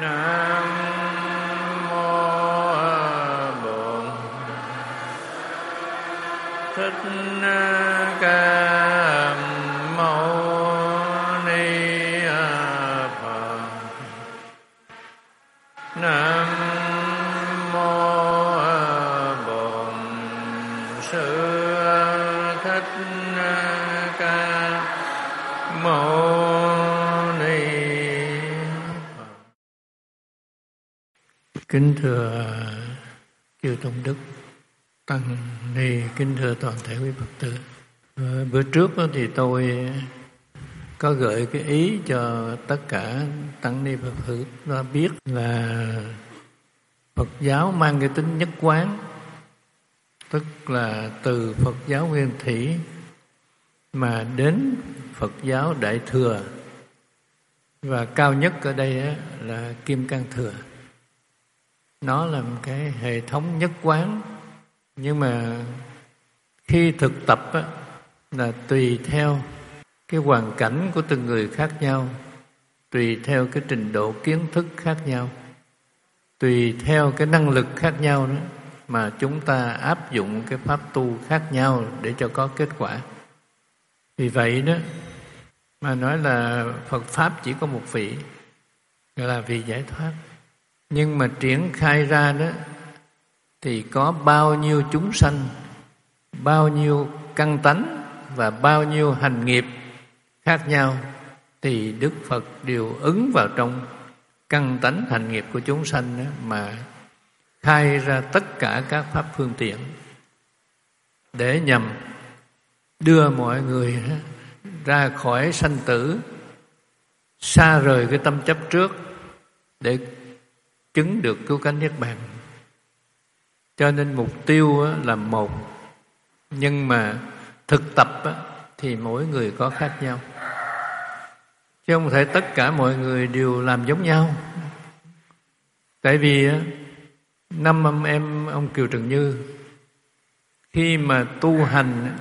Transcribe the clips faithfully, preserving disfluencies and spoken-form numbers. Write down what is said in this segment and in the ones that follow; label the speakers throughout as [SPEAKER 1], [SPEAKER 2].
[SPEAKER 1] Nam mô Bổn Thích Ca Mâu Ni Phật. Nam mô Bổn Sư Thích Ca Mâu Ni Phật. Kính thưa chư tôn đức, tăng ni, kính thưa toàn thể quý Phật tử. Bữa trước thì tôi có gợi cái ý cho tất cả tăng ni Phật tử đã biết là Phật giáo mang cái tính nhất quán, tức là từ Phật giáo Nguyên Thủy mà đến Phật giáo Đại Thừa, và cao nhất ở đây là Kim Cang Thừa. Nó là một cái hệ thống nhất quán, nhưng mà khi thực tập á, là tùy theo cái hoàn cảnh của từng người khác nhau, tùy theo cái trình độ kiến thức khác nhau, tùy theo cái năng lực khác nhau đó, mà chúng ta áp dụng cái pháp tu khác nhau để cho có kết quả. Vì vậy đó mà nói là Phật Pháp chỉ có một vị, gọi là vị giải thoát. Nhưng mà triển khai ra đó thì có bao nhiêu chúng sanh, bao nhiêu căn tánh và bao nhiêu hành nghiệp khác nhau, thì Đức Phật đều ứng vào trong căn tánh hành nghiệp của chúng sanh đó mà khai ra tất cả các pháp phương tiện để nhằm đưa mọi người ra khỏi sanh tử, xa rời cái tâm chấp trước để chứng được cứu cánh niết bàn. Cho nên mục tiêu là một, nhưng mà thực tập thì mỗi người có khác nhau, chứ không thể tất cả mọi người đều làm giống nhau. Tại vì năm anh em ông Kiều Trần Như khi mà tu hành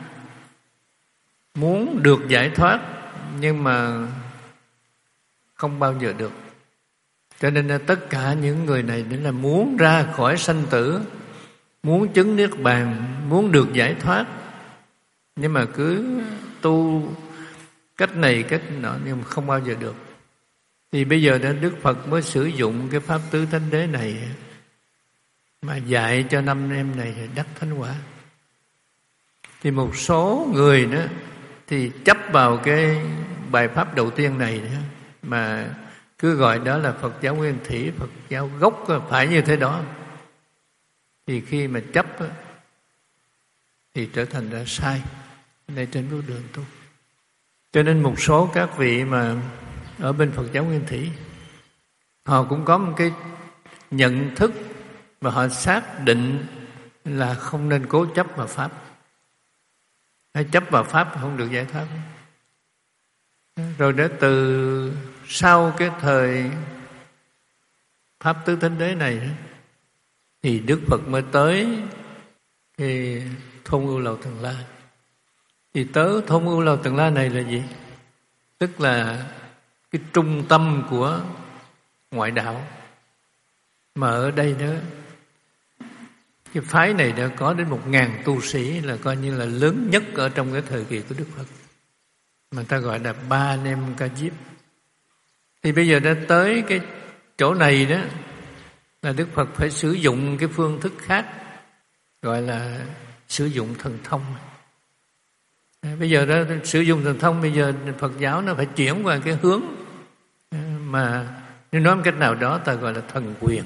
[SPEAKER 1] muốn được giải thoát nhưng mà không bao giờ được. Cho nên là tất cả những người này đến là muốn ra khỏi sanh tử, muốn chứng niết bàn, muốn được giải thoát, nhưng mà cứ tu cách này cách nọ nhưng mà không bao giờ được. Thì bây giờ đó Đức Phật mới sử dụng cái pháp tứ thánh đế này mà dạy cho năm em này đắc thánh quả. Thì một số người đó thì chấp vào cái bài pháp đầu tiên này đó, mà cứ gọi đó là Phật giáo Nguyên Thủy, Phật giáo gốc phải như thế đó. Thì khi mà chấp thì trở thành ra sai đây trên bước đường tu. Cho nên một số các vị mà ở bên Phật giáo Nguyên Thủy, họ cũng có một cái nhận thức và họ xác định là không nên cố chấp vào pháp. Hay chấp vào pháp không được giải thoát. Rồi đến từ sau cái thời pháp tứ thánh đế này thì Đức Phật mới tới cái Thôn Ưu Lầu Tần La. Thì tới Thôn Ưu Lầu Tần La này là gì? Tức là cái trung tâm của ngoại đạo. Mà ở đây đó, cái phái này đã có đến một ngàn tu sĩ, là coi như là lớn nhất ở trong cái thời kỳ của Đức Phật, mà ta gọi là Ba Anh Em Ca Diếp. Thì bây giờ đã tới cái chỗ này đó là Đức Phật phải sử dụng cái phương thức khác, gọi là sử dụng thần thông. Bây giờ đó sử dụng thần thông, bây giờ Phật giáo nó phải chuyển qua cái hướng mà nếu nói một cách nào đó ta gọi là thần quyền.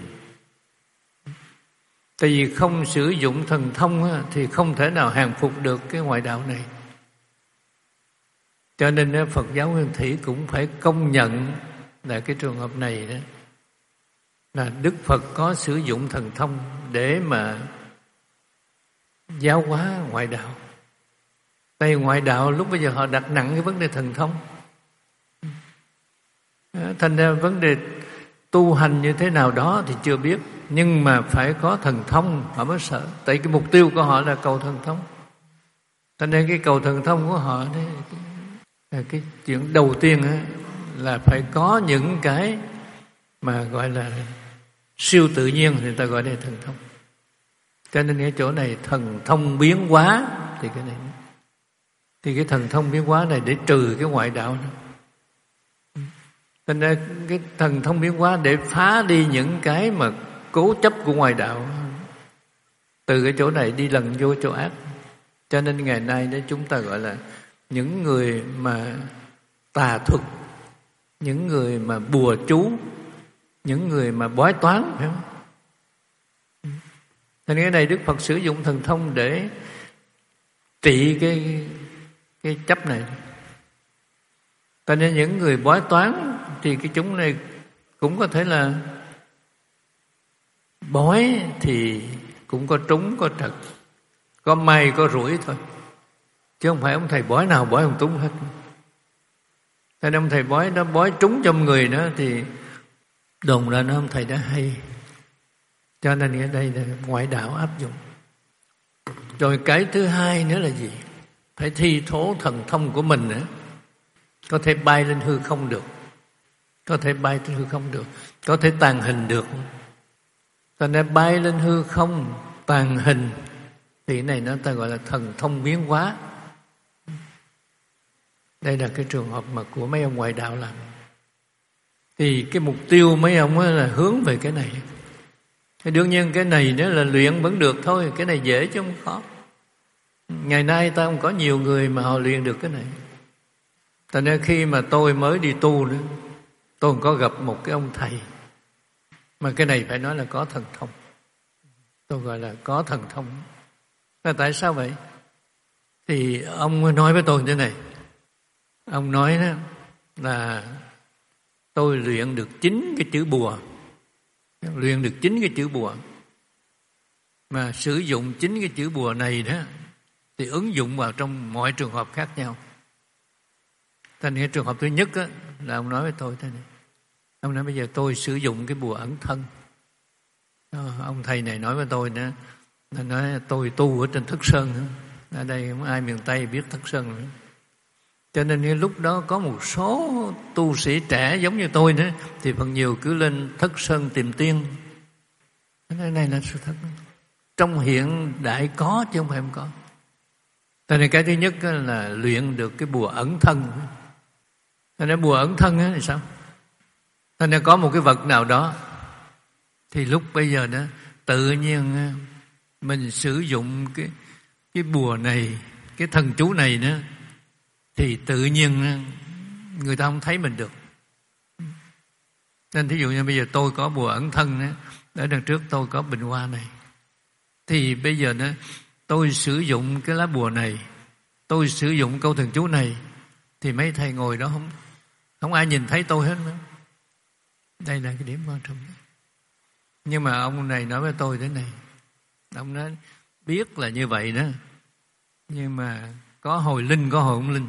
[SPEAKER 1] Tại vì không sử dụng thần thông thì không thể nào hàng phục được cái ngoại đạo này. Cho nên Phật giáo Nguyên Thủy cũng phải công nhận là cái trường hợp này đó, là Đức Phật có sử dụng thần thông để mà giáo hóa ngoại đạo. Tại ngoại đạo lúc bây giờ họ đặt nặng cái vấn đề thần thông, thành ra vấn đề tu hành như thế nào đó thì chưa biết, nhưng mà phải có thần thông họ mới sợ. Tại cái mục tiêu của họ là cầu thần thông, thành ra cái cầu thần thông của họ đấy, cái chuyện đầu tiên là phải có những cái mà gọi là siêu tự nhiên thì người ta gọi đây thần thông. Cho nên cái chỗ này thần thông biến hóa thì cái này thì cái thần thông biến hóa này để trừ cái ngoại đạo đó. Cho nên cái thần thông biến hóa để phá đi những cái mà cố chấp của ngoại đạo, từ cái chỗ này đi lần vô chỗ ác. Cho nên ngày nay đó chúng ta gọi là những người mà tà thuật, những người mà bùa chú, những người mà bói toán, phải không? Thành cái này Đức Phật sử dụng thần thông để trị cái cái chấp này. Cho nên những người bói toán thì cái chúng này cũng có thể là bói thì cũng có trúng có trật, có may có rủi thôi, chứ không phải ông thầy bói nào bói không trúng hết. Cho nên ông thầy bói nó bói trúng trong người nữa thì đồn ra nó ông thầy đã hay. Cho nên ở đây là ngoại đạo áp dụng. Rồi cái thứ hai nữa là gì? Phải thi thố thần thông của mình nữa. Có thể bay lên hư không được, có thể bay lên hư không được, có thể tàng hình được. Cho nên bay lên hư không, tàng hình thì cái này nó ta gọi là thần thông biến hóa. Đây là cái trường hợp mà của mấy ông ngoại đạo làm. Thì cái mục tiêu mấy ông là hướng về cái này. Thì đương nhiên cái này nếu là luyện vẫn được thôi, cái này dễ chứ không khó. Ngày nay ta không có nhiều người mà họ luyện được cái này. Cho nên khi mà tôi mới đi tu nữa, tôi có gặp một cái ông thầy mà cái này phải nói là có thần thông. Tôi gọi là có thần thông. Là tại sao vậy? Thì ông nói với tôi như thế này. Ông nói đó là tôi luyện được chín cái chữ bùa, luyện được chín cái chữ bùa, mà sử dụng chín cái chữ bùa này đó thì ứng dụng vào trong mọi trường hợp khác nhau. Thành cái trường hợp thứ nhất á, là ông nói với tôi thế này. Ông nói bây giờ tôi sử dụng cái bùa ẩn thân. Ông thầy này nói với tôi nữa, là nói tôi tu ở trên Thất Sơn nữa. Ở đây không ai miền Tây biết Thất Sơn nữa. Cho nên cái lúc đó có một số tu sĩ trẻ giống như tôi nữa thì phần nhiều cứ lên Thất Sơn tìm tiên. Cái này là sự thật. Trong hiện đại có chứ không phải không có. Cho nên cái thứ nhất là luyện được cái bùa ẩn thân. Cho nên bùa ẩn thân thì sao? Cho nên có một cái vật nào đó thì lúc bây giờ đó tự nhiên mình sử dụng cái cái bùa này, cái thần chú này nữa, thì tự nhiên người ta không thấy mình được. Nên thí dụ như bây giờ tôi có bùa ẩn thân đó, ở đằng trước tôi có bình hoa này, thì bây giờ đó tôi sử dụng cái lá bùa này, tôi sử dụng câu thần chú này, thì mấy thầy ngồi đó không không ai nhìn thấy tôi hết nữa. Đây là cái điểm quan trọng nhất. Nhưng mà ông này nói với tôi thế này, ông nói biết là như vậy đó, nhưng mà có hồi linh có hồi không linh.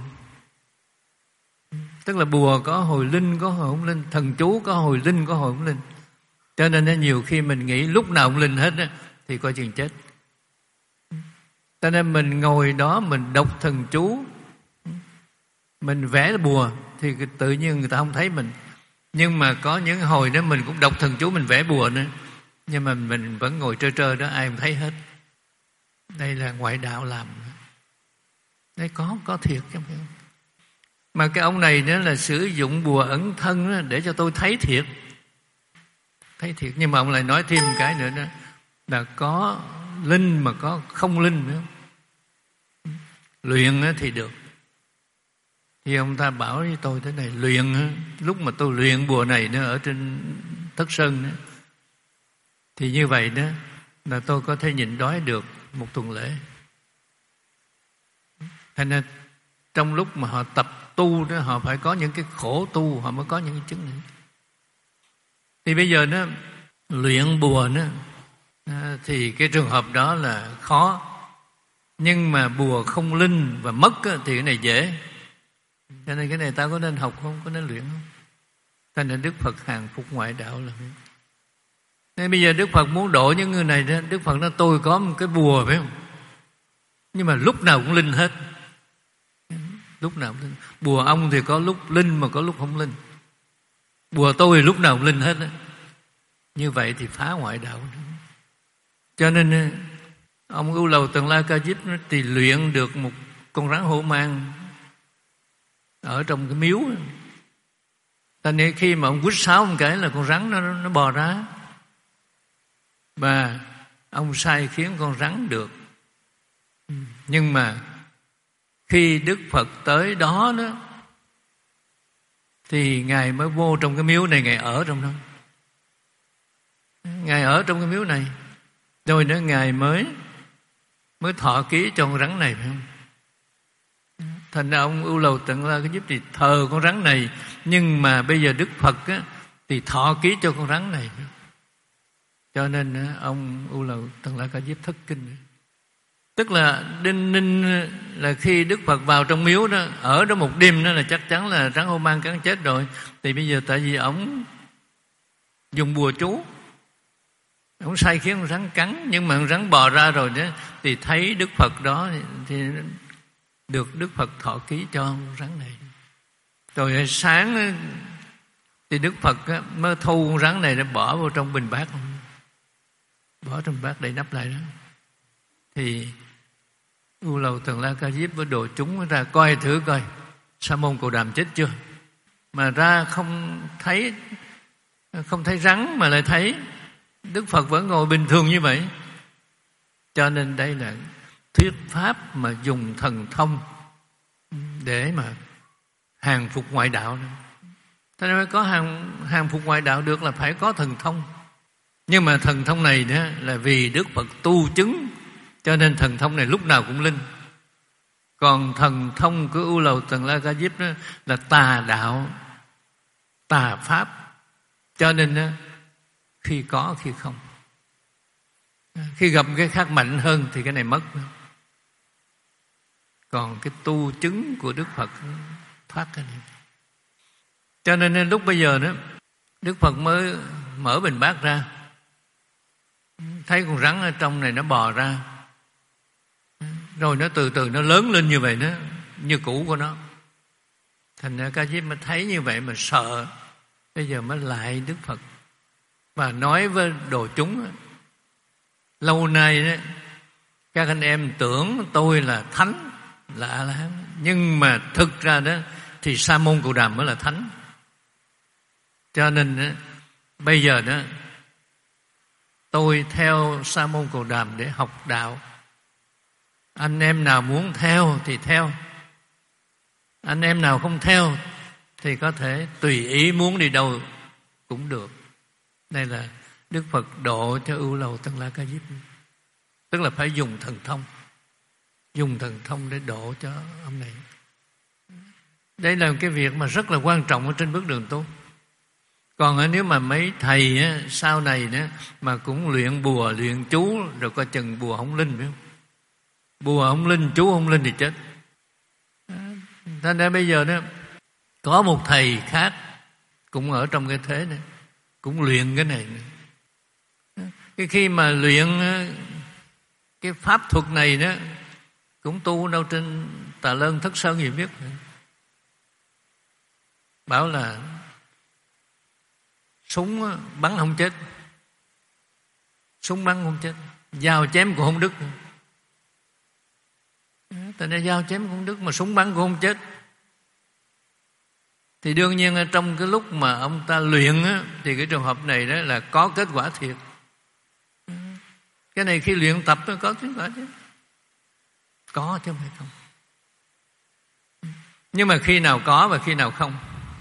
[SPEAKER 1] Tức là bùa có hồi linh có hồi không linh, thần chú có hồi linh có hồi không linh. Cho nên nhiều khi mình nghĩ lúc nào cũng linh hết đó, thì coi chừng chết. Cho nên mình ngồi đó mình đọc thần chú, mình vẽ bùa thì tự nhiên người ta không thấy mình. Nhưng mà có những hồi đó mình cũng đọc thần chú, mình vẽ bùa nữa, nhưng mà mình vẫn ngồi trơ trơ đó, ai không thấy hết. Đây là ngoại đạo làm. Đây có có thiệt chứ không? Mà cái ông này nữa là sử dụng bùa ẩn thân đó để cho tôi thấy thiệt. Thấy thiệt, nhưng mà ông lại nói thêm một cái nữa đó, là có linh mà có không linh nữa. Luyện thì được. Thì ông ta bảo với tôi thế này, luyện, lúc mà tôi luyện bùa này nữa ở trên Thất Sơn nữa, thì như vậy đó là tôi có thể nhịn đói được một tuần lễ. Thành ra trong lúc mà họ tập tu đó, họ phải có những cái khổ tu, họ mới có những cái chứng này. Thì bây giờ nó luyện bùa nữa thì cái trường hợp đó là khó. Nhưng mà bùa không linh và mất thì cái này dễ. Cho nên cái này ta có nên học không? Có nên luyện không? Cho nên Đức Phật hàng phục ngoại đạo là vậy. Nên bây giờ Đức Phật muốn độ những người này đó, Đức Phật nói tôi có một cái bùa phải không? Nhưng mà lúc nào cũng linh hết. Lúc nào cũng linh. Bùa ông thì có lúc linh mà có lúc không linh. Bùa tôi thì lúc nào cũng linh hết á. Như vậy thì phá ngoại đạo. Cho nên ông Ưu Lầu Tần La Ca Diếp thì luyện được một con rắn hổ mang ở trong cái miếu. Cho nên khi mà ông quýt sáo một cái là con rắn nó, nó bò ra. Và ông sai khiến con rắn được. Nhưng mà khi Đức Phật tới đó đó thì Ngài mới vô trong cái miếu này, Ngài ở trong đó. Ngài ở trong cái miếu này. Rồi nữa Ngài mới mới thọ ký cho con rắn này, phải không? Thành ra ông Ưu Lầu Tần La Ca Diếp thì thờ con rắn này. Nhưng mà bây giờ Đức Phật á, thì thọ ký cho con rắn này. Cho nên á, ông Ưu Lầu Tần La Ca Diếp thất kinh. Tức là đinh ninh là khi Đức Phật vào trong miếu đó, ở đó một đêm đó là chắc chắn là rắn hổ mang cắn chết rồi. Thì bây giờ tại vì ông dùng bùa chú, ông sai khiến con rắn cắn, nhưng mà con rắn bò ra rồi đó, thì thấy Đức Phật đó thì được Đức Phật thọ ký cho con rắn này. Rồi sáng thì Đức Phật mới thu con rắn này để bỏ vào trong bình bát, bỏ trong bát để nắp lại đó. Thì Ưu Lầu Tần La Ca Diếp với đồ chúng ra coi thử coi Sa Môn Cồ Đàm chết chưa, mà ra không thấy, không thấy rắn mà lại thấy Đức Phật vẫn ngồi bình thường như vậy. Cho nên đây là thuyết pháp mà dùng thần thông để mà hàng phục ngoại đạo. Thế nên có hàng, hàng phục ngoại đạo được là phải có thần thông. Nhưng mà thần thông này đó là vì Đức Phật tu chứng, cho nên thần thông này lúc nào cũng linh. Còn thần thông của Ưu Lầu Tần La Ca Diếp đó là tà đạo, tà pháp. Cho nên đó, khi có khi không. Khi gặp cái khác mạnh hơn thì cái này mất. Còn cái tu chứng của Đức Phật thoát cái này. Cho nên lúc bây giờ đó Đức Phật mới mở bình bát ra, thấy con rắn ở trong này nó bò ra, rồi nó từ từ nó lớn lên như vậy đó, như cũ của nó. Thành ra Ca Diếp mới thấy như vậy mà sợ. Bây giờ mới lại Đức Phật và nói với đồ chúng: lâu nay đó các anh em tưởng tôi là thánh, là A-la-hán, nhưng mà thực ra đó thì Sa Môn Cồ Đàm mới là thánh. Cho nên đó, bây giờ đó tôi theo Sa Môn Cồ Đàm để học đạo. Anh em nào muốn theo thì theo, anh em nào không theo thì có thể tùy ý muốn đi đâu cũng được. Đây là Đức Phật độ cho Ưu Lầu Tần La Ca Diếp. Tức là phải dùng thần thông, dùng thần thông để độ cho ông này. Đây là cái việc mà rất là quan trọng ở trên bước đường tu. Còn nếu mà mấy thầy á, sau này đó, mà cũng luyện bùa, luyện chú, rồi coi chừng bùa không linh, phải không? Bùa không linh, chú không linh thì chết. Thành ra bây giờ đó có một thầy khác cũng ở trong cái thế này, cũng luyện cái này nữa. Cái khi mà luyện cái pháp thuật này đó, cũng tu đâu trên Tà Lơn Thất Sơn gì biết, bảo là súng bắn không chết, súng bắn không chết, dao chém cũng không đứt. Tại nên dao chém cũng không đứt, mà súng bắn cũng không chết. Thì đương nhiên trong cái lúc mà ông ta luyện á, thì cái trường hợp này đó là có kết quả thiệt. Cái này khi luyện tập nó có kết quả chứ, có chứ không phải không. Nhưng mà khi nào có và khi nào không,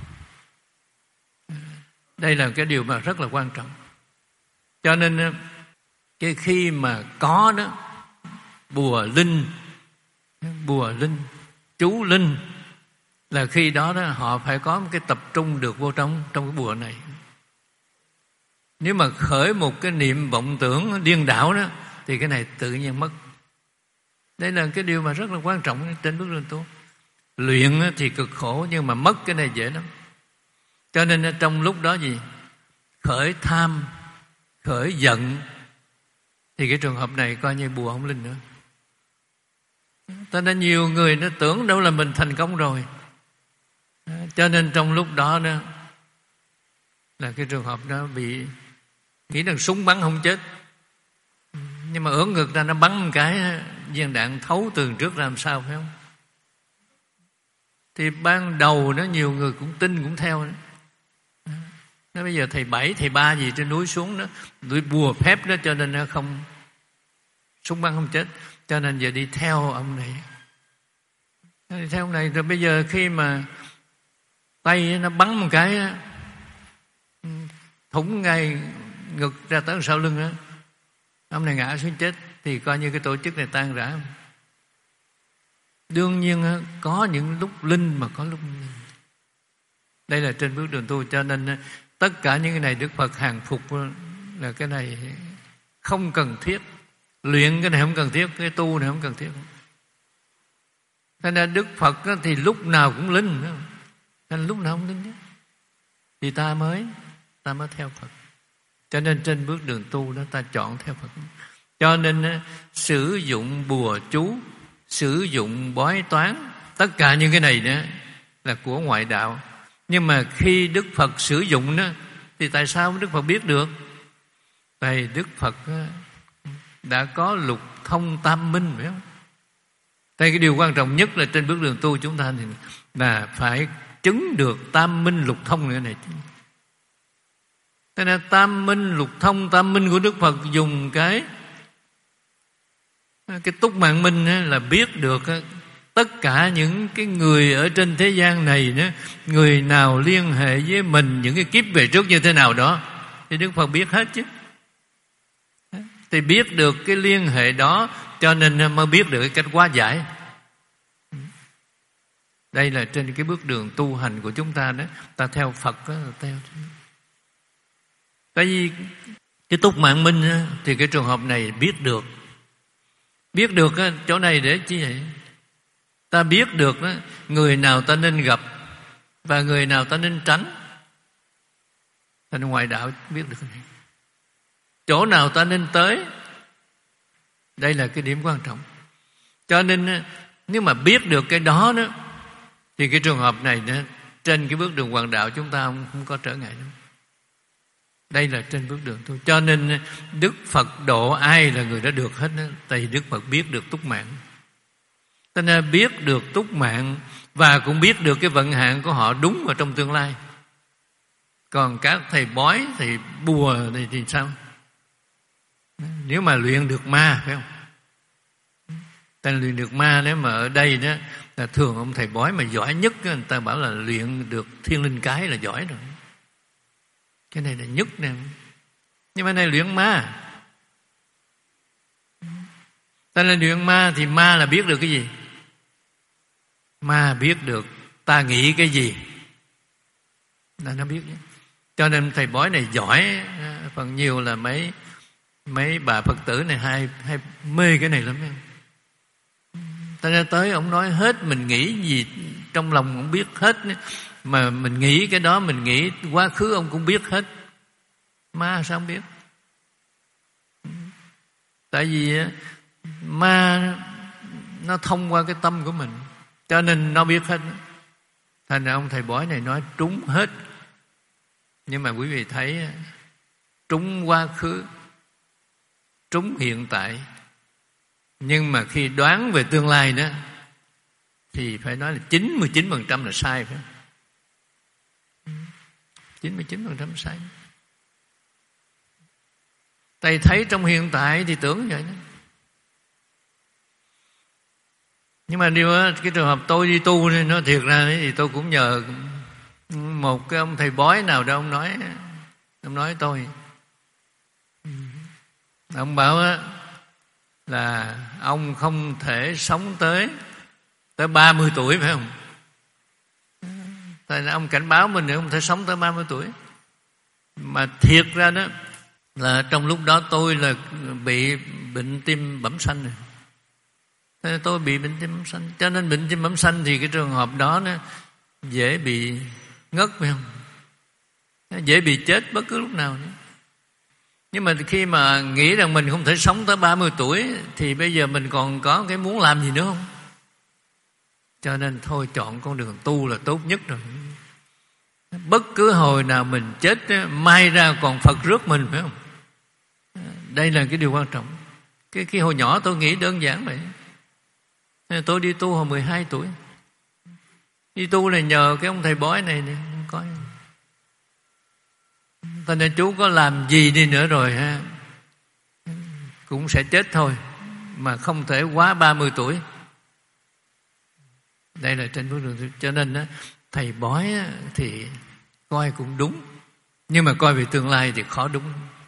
[SPEAKER 1] đây là cái điều mà rất là quan trọng. Cho nên cái khi mà có đó, bùa linh, bùa linh, chú linh, là khi đó đó họ phải có một cái tập trung được vô trong trong cái bùa này. Nếu mà khởi một cái niệm vọng tưởng điên đảo đó thì cái này tự nhiên mất. Đây là cái điều mà rất là quan trọng trên bước đường tu. Luyện thì cực khổ, nhưng mà mất cái này dễ lắm. Cho nên trong lúc đó gì, khởi tham, khởi giận, thì cái trường hợp này coi như bùa không linh nữa. Cho nên nhiều người nó tưởng đâu là mình thành công rồi. Cho nên trong lúc đó đó là cái trường hợp đó bị nghĩ rằng súng bắn không chết, nhưng mà ưỡn ngực ra nó bắn một cái viên đạn thấu tường trước làm sao, phải không? Thì ban đầu nó nhiều người cũng tin cũng theo. Nó bây giờ thầy bảy thầy ba gì trên núi xuống đó, đuổi bùa phép đó, cho nên nó không súng bắn không chết, cho nên giờ đi theo ông này. Đi theo ông này rồi bây giờ khi mà tay nó bắn một cái thủng ngay ngực ra tới sau lưng đó, ông này ngã xuống chết, thì coi như cái tổ chức này tan rã. Đương nhiên có những lúc linh mà có lúc linh. Đây là trên bước đường tu, cho nên tất cả những cái này Đức Phật hàng phục là cái này không cần thiết. Luyện cái này không cần thiết, cái tu này không cần thiết. Thế nên Đức Phật thì lúc nào cũng linh, nên lúc nào cũng linh. Thì ta mới ta mới theo Phật. Cho nên trên bước đường tu đó ta chọn theo Phật. Cho nên sử dụng bùa chú, sử dụng bói toán, tất cả những cái này đó là của ngoại đạo. Nhưng mà khi Đức Phật sử dụng đó, thì tại sao Đức Phật biết được? Tại Đức Phật đã có lục thông tam minh, phải không? Đây cái điều quan trọng nhất là trên bước đường tu chúng ta thì là phải chứng được tam minh lục thông nữa này. Thế nên tam minh lục thông, tam minh của Đức Phật dùng cái cái túc mạng minh là biết được tất cả những cái người ở trên thế gian này nữa, người nào liên hệ với mình những cái kiếp về trước như thế nào đó, thì Đức Phật biết hết chứ. Thì biết được cái liên hệ đó, cho nên mới biết được cái cách hóa giải. Đây là trên cái bước đường tu hành của chúng ta đó, ta theo Phật đó, theo. Tại vì cái túc mạng minh đó, thì cái trường hợp này biết được. Biết được chỗ này để chi vậy? Ta biết được đó, người nào ta nên gặp và người nào ta nên tránh. Thành ngoại đạo biết được này. Chỗ nào ta nên tới. Đây là cái điểm quan trọng. Cho nên nếu mà biết được cái đó đó, thì cái trường hợp này đó, trên cái bước đường hoàng đạo chúng ta không, không có trở ngại đâu. Đây là trên bước đường thôi. Cho nên Đức Phật độ ai là người đã được hết đó. Tại vì Đức Phật biết được túc mạng. Cho nên biết được túc mạng và cũng biết được cái vận hạn của họ đúng ở trong tương lai. Còn các thầy bói, thầy bùa thì, thì sao? Nếu mà luyện được ma, phải không? Ta luyện được ma, nếu mà ở đây đó là thường ông thầy bói mà giỏi nhất, người ta bảo là luyện được thiên linh cái là giỏi rồi. Cái này là nhất nè. Nhưng mà này luyện ma. Ta là luyện ma thì ma là biết được cái gì? Ma biết được ta nghĩ cái gì là nó biết. Cho nên thầy bói này giỏi. Phần nhiều là mấy mấy bà Phật tử này hay, hay mê cái này lắm. Ta ra tới ông nói hết, mình nghĩ gì trong lòng cũng biết hết. Mà mình nghĩ cái đó, mình nghĩ quá khứ ông cũng biết hết. Ma sao không biết? Tại vì ma nó thông qua cái tâm của mình, cho nên nó biết hết. Thành ra ông thầy bói này nói trúng hết. Nhưng mà quý vị thấy trúng quá khứ, trúng hiện tại, nhưng mà khi đoán về tương lai đó thì phải nói là chín mươi chín phần trăm là sai, phải không? chín mươi chín phần trăm sai. Thầy thấy trong hiện tại thì tưởng vậy đó. Nhưng mà điều đó, cái trường hợp tôi đi tu nên nó thiệt ra thì tôi cũng nhờ một cái ông thầy bói nào đó, ông nói ông nói tôi, ông bảo là ông không thể sống tới tới ba mươi tuổi, phải không? Tại là ông cảnh báo mình không thể sống tới ba mươi tuổi. Mà thiệt ra đó là trong lúc đó tôi là bị bệnh tim bẩm sinh rồi. Tôi bị bệnh tim bẩm sinh. Cho nên bệnh tim bẩm sinh thì cái trường hợp đó nó dễ bị ngất, phải không? Nó dễ bị chết bất cứ lúc nào nữa. Nhưng mà khi mà nghĩ rằng mình không thể sống tới ba mươi tuổi thì bây giờ mình còn có cái muốn làm gì nữa không? Cho nên thôi chọn con đường tu là tốt nhất rồi. Bất cứ hồi nào mình chết, mai ra còn Phật rước mình, phải không? Đây là cái điều quan trọng. Cái, cái hồi nhỏ tôi nghĩ đơn giản vậy. Tôi đi tu hồi mười hai tuổi. Đi tu là nhờ cái ông thầy bói này nè, coi. Thành ra chú có làm gì đi nữa rồi ha, cũng sẽ chết thôi, mà không thể quá ba mươi tuổi. Đây là trên bước đường. Cho nên á, thầy bói á, thì coi cũng đúng, nhưng mà coi về tương lai thì khó đúng.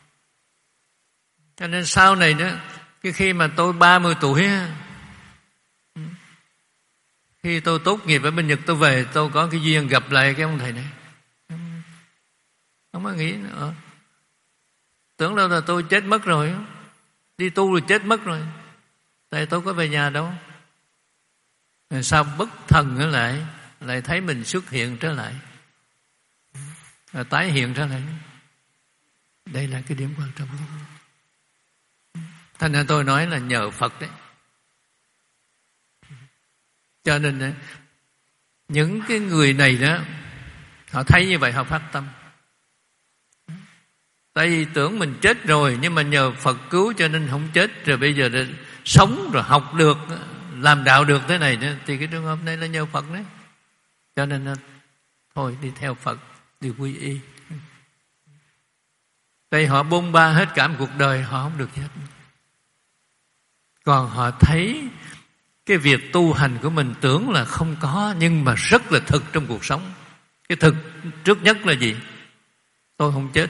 [SPEAKER 1] Cho nên sau này nữa, cái khi mà tôi ba mươi tuổi á, khi tôi tốt nghiệp ở bên Nhật, tôi về tôi có cái duyên gặp lại cái ông thầy này. Không có nghĩ nữa, tưởng đâu là tôi chết mất rồi, đi tu rồi chết mất rồi, tại tôi có về nhà đâu. Rồi sao bất thần nữa lại lại thấy mình xuất hiện trở lại, rồi tái hiện trở lại. Đây là cái điểm quan trọng. Thành ra tôi nói là nhờ Phật đấy. Cho nên những cái người này đó, họ thấy như vậy họ phát tâm. Tại vì tưởng mình chết rồi, nhưng mà nhờ Phật cứu cho nên không chết, rồi bây giờ đã sống rồi học được, làm đạo được thế này nữa, thì cái trường hợp này là nhờ Phật đấy. Cho nên thôi đi theo Phật, đi quy y. Tại họ bôn ba hết cả một cuộc đời, họ không được hết. Còn họ thấy cái việc tu hành của mình tưởng là không có, nhưng mà rất là thực trong cuộc sống. Cái thực trước nhất là gì? Tôi không chết.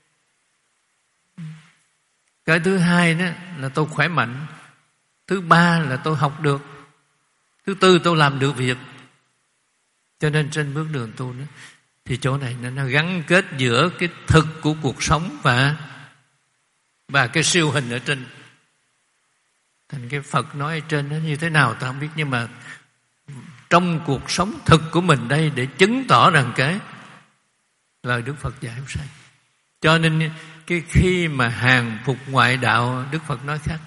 [SPEAKER 1] Cái thứ hai đó là tôi khỏe mạnh. Thứ ba là tôi học được. Thứ tư tôi làm được việc. Cho nên trên bước đường tu đó, thì chỗ này nó gắn kết giữa cái thực của cuộc sống và và cái siêu hình ở trên. Thành cái Phật nói ở trên nó như thế nào ta không biết, nhưng mà trong cuộc sống thực của mình đây, để chứng tỏ rằng cái lời Đức Phật dạy không sai. Cho nên cái khi mà hàng phục ngoại đạo, Đức Phật nói khác.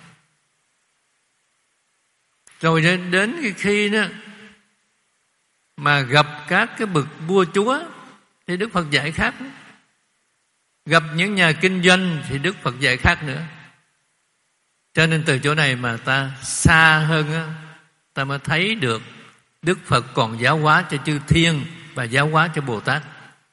[SPEAKER 1] Rồi đến, đến cái khi đó mà gặp các cái bậc vua chúa thì Đức Phật dạy khác. Gặp những nhà kinh doanh thì Đức Phật dạy khác nữa. Cho nên từ chỗ này mà ta xa hơn á, ta mới thấy được Đức Phật còn giáo hóa cho chư thiên và giáo hóa cho Bồ Tát.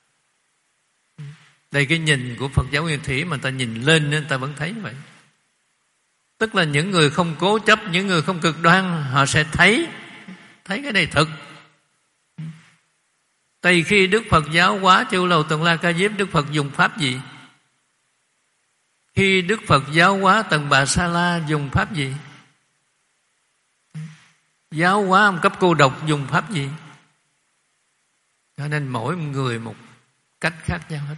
[SPEAKER 1] Đây cái nhìn của Phật giáo Nguyên Thủy mà ta nhìn lên nên ta vẫn thấy vậy. Tức là những người không cố chấp, những người không cực đoan, họ sẽ thấy thấy cái này thực. Tại vì khi Đức Phật giáo hóa cho Lầu Tần La Ca Diếp, Đức Phật dùng pháp gì? Khi Đức Phật giáo hóa Tần Bà Sa La dùng pháp gì? Giáo hóa ông Cấp Cô Độc dùng pháp gì? Cho nên mỗi người một cách khác nhau hết.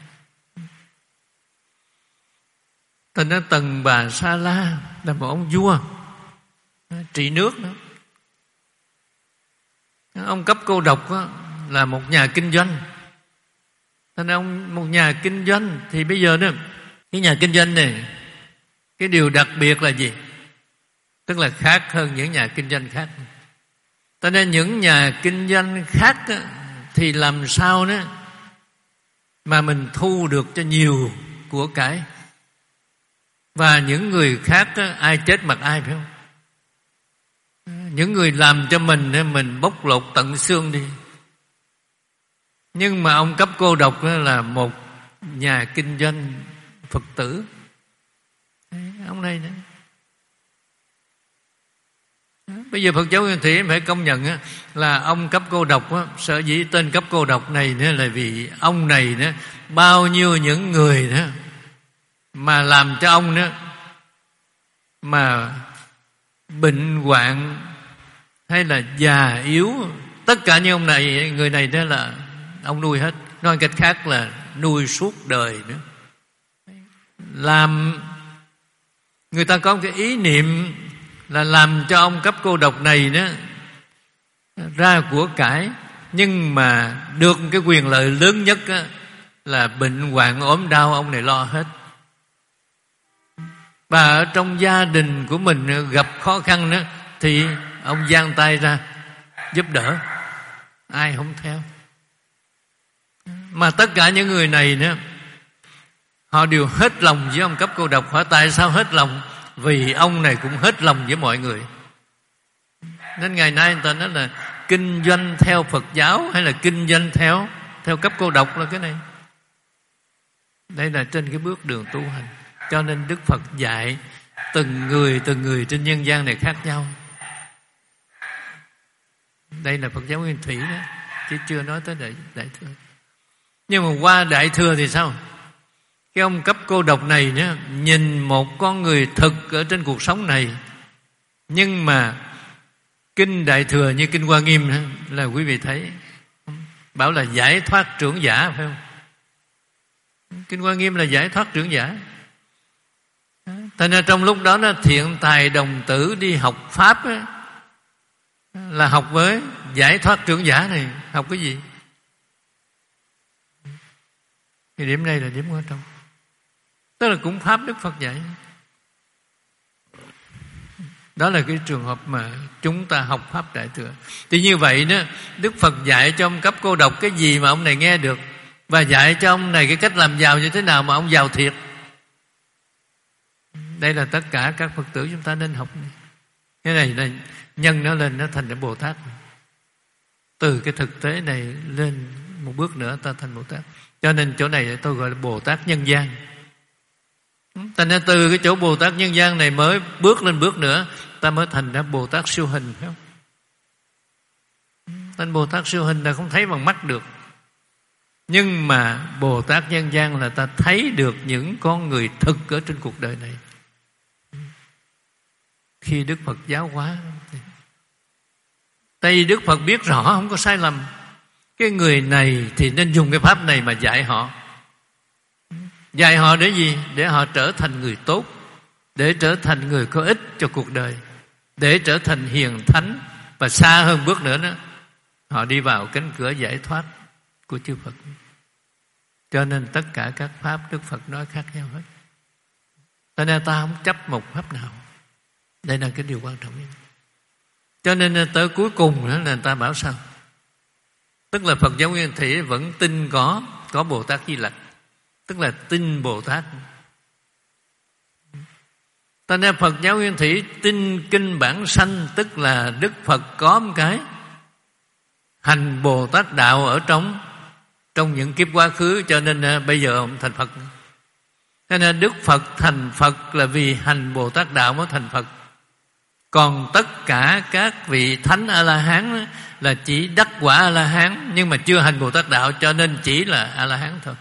[SPEAKER 1] Thành ra Tần Bà Sa La là một ông vua trị nước nữa. Ông Cấp Cô Độc là một nhà kinh doanh. Thành ra ông một nhà kinh doanh thì bây giờ đó, cái nhà kinh doanh này, cái điều đặc biệt là gì? Tức là khác hơn những nhà kinh doanh khác. Cho nên những nhà kinh doanh khác đó, thì làm sao đó mà mình thu được cho nhiều của cải. Và những người khác đó, ai chết mặc ai, phải không? Những người làm cho mình, mình bóc lột tận xương đi. Nhưng mà ông Cấp Cô Độc là một nhà kinh doanh Phật tử. Ông này nữa. Bây giờ Phật giáo Nguyên Thủy phải công nhận là ông Cấp Cô Độc, sở dĩ tên Cấp Cô Độc này là vì ông này bao nhiêu những người đó mà làm cho ông đó mà bệnh hoạn hay là già yếu, tất cả những ông này, người này đó là ông nuôi hết. Nói cách khác là nuôi suốt đời nữa. Làm người ta có cái ý niệm là làm cho ông Cấp Cô Độc này đó ra của cải, nhưng mà được cái quyền lợi lớn nhất đó là bệnh hoạn ốm đau ông này lo hết. Và ở trong gia đình của mình gặp khó khăn đó thì ông giang tay ra giúp đỡ, ai không theo. Mà tất cả những người này đó, Họ đều hết lòng với ông Cấp Cô Độc. Hỏi tại sao hết lòng? Vì ông này cũng hết lòng với mọi người. Nên ngày nay người ta nói là kinh doanh theo Phật giáo hay là kinh doanh theo theo Cấp Cô Độc là cái này. Đây là trên cái bước đường tu hành. Cho nên Đức Phật dạy từng người từng người trên nhân gian này khác nhau. Đây là Phật giáo Nguyên Thủy đó, chứ chưa nói tới Đại, đại Thừa. Nhưng mà qua Đại Thừa thì sao? Cái ông Cấp Cô Độc này nữa, nhìn một con người thực ở trên cuộc sống này. Nhưng mà kinh Đại Thừa như kinh Hoa Nghiêm đó, là quý vị thấy bảo là giải thoát trưởng giả, phải không? Kinh Hoa Nghiêm là giải thoát trưởng giả. Thành ra trong lúc đó nó thiện tài đồng tử đi học Pháp á, là học với giải thoát trưởng giả này. Học cái gì? Thì điểm này là điểm quan trọng. Tức là cũng Pháp Đức Phật dạy. Đó là cái trường hợp mà chúng ta học Pháp Đại Thừa. Thì như vậy đó, Đức Phật dạy cho ông Cấp Cô Độc cái gì mà ông này nghe được, và dạy cho ông này cái cách làm giàu như thế nào mà ông giàu thiệt. Đây là tất cả các Phật tử chúng ta nên học. Cái này là nhân nó lên, nó thành cái Bồ Tát. Từ cái thực tế này lên một bước nữa ta thành Bồ Tát. Cho nên chỗ này tôi gọi là Bồ Tát nhân gian. Thành ra từ cái chỗ Bồ Tát nhân gian này mới bước lên bước nữa, ta mới thành ra Bồ Tát siêu hình, phải không? Thành Bồ Tát siêu hình là không thấy bằng mắt được. Nhưng mà Bồ Tát nhân gian là ta thấy được những con người thực ở trên cuộc đời này. Khi Đức Phật giáo hóa, tại vì Đức Phật biết rõ không có sai lầm. Cái người này thì nên dùng cái pháp này mà dạy họ. Dạy họ để gì? Để họ trở thành người tốt, để trở thành người có ích cho cuộc đời, để trở thành hiền thánh, và xa hơn bước nữa đó, họ đi vào cánh cửa giải thoát của chư Phật. Cho nên tất cả các pháp Đức Phật nói khác nhau hết. Cho nên ta không chấp một pháp nào. Đây là cái điều quan trọng nhất. Cho nên tới cuối cùng đó là người ta bảo sao? Tức là Phật giáo Nguyên Thủy vẫn tin có có Bồ Tát Di Lặc, tức là tin Bồ Tát. Cho nên Phật giáo Nguyên Thủy tin kinh bản sanh, tức là Đức Phật có một cái hành Bồ Tát đạo ở trong trong những kiếp quá khứ, cho nên bây giờ ông thành Phật. Cho nên Đức Phật thành Phật là vì hành Bồ Tát đạo mới thành Phật. Còn tất cả các vị Thánh A-la-hán là chỉ đắc quả A-la-hán, nhưng mà chưa hành Bồ Tát đạo, cho nên chỉ là A-la-hán thôi.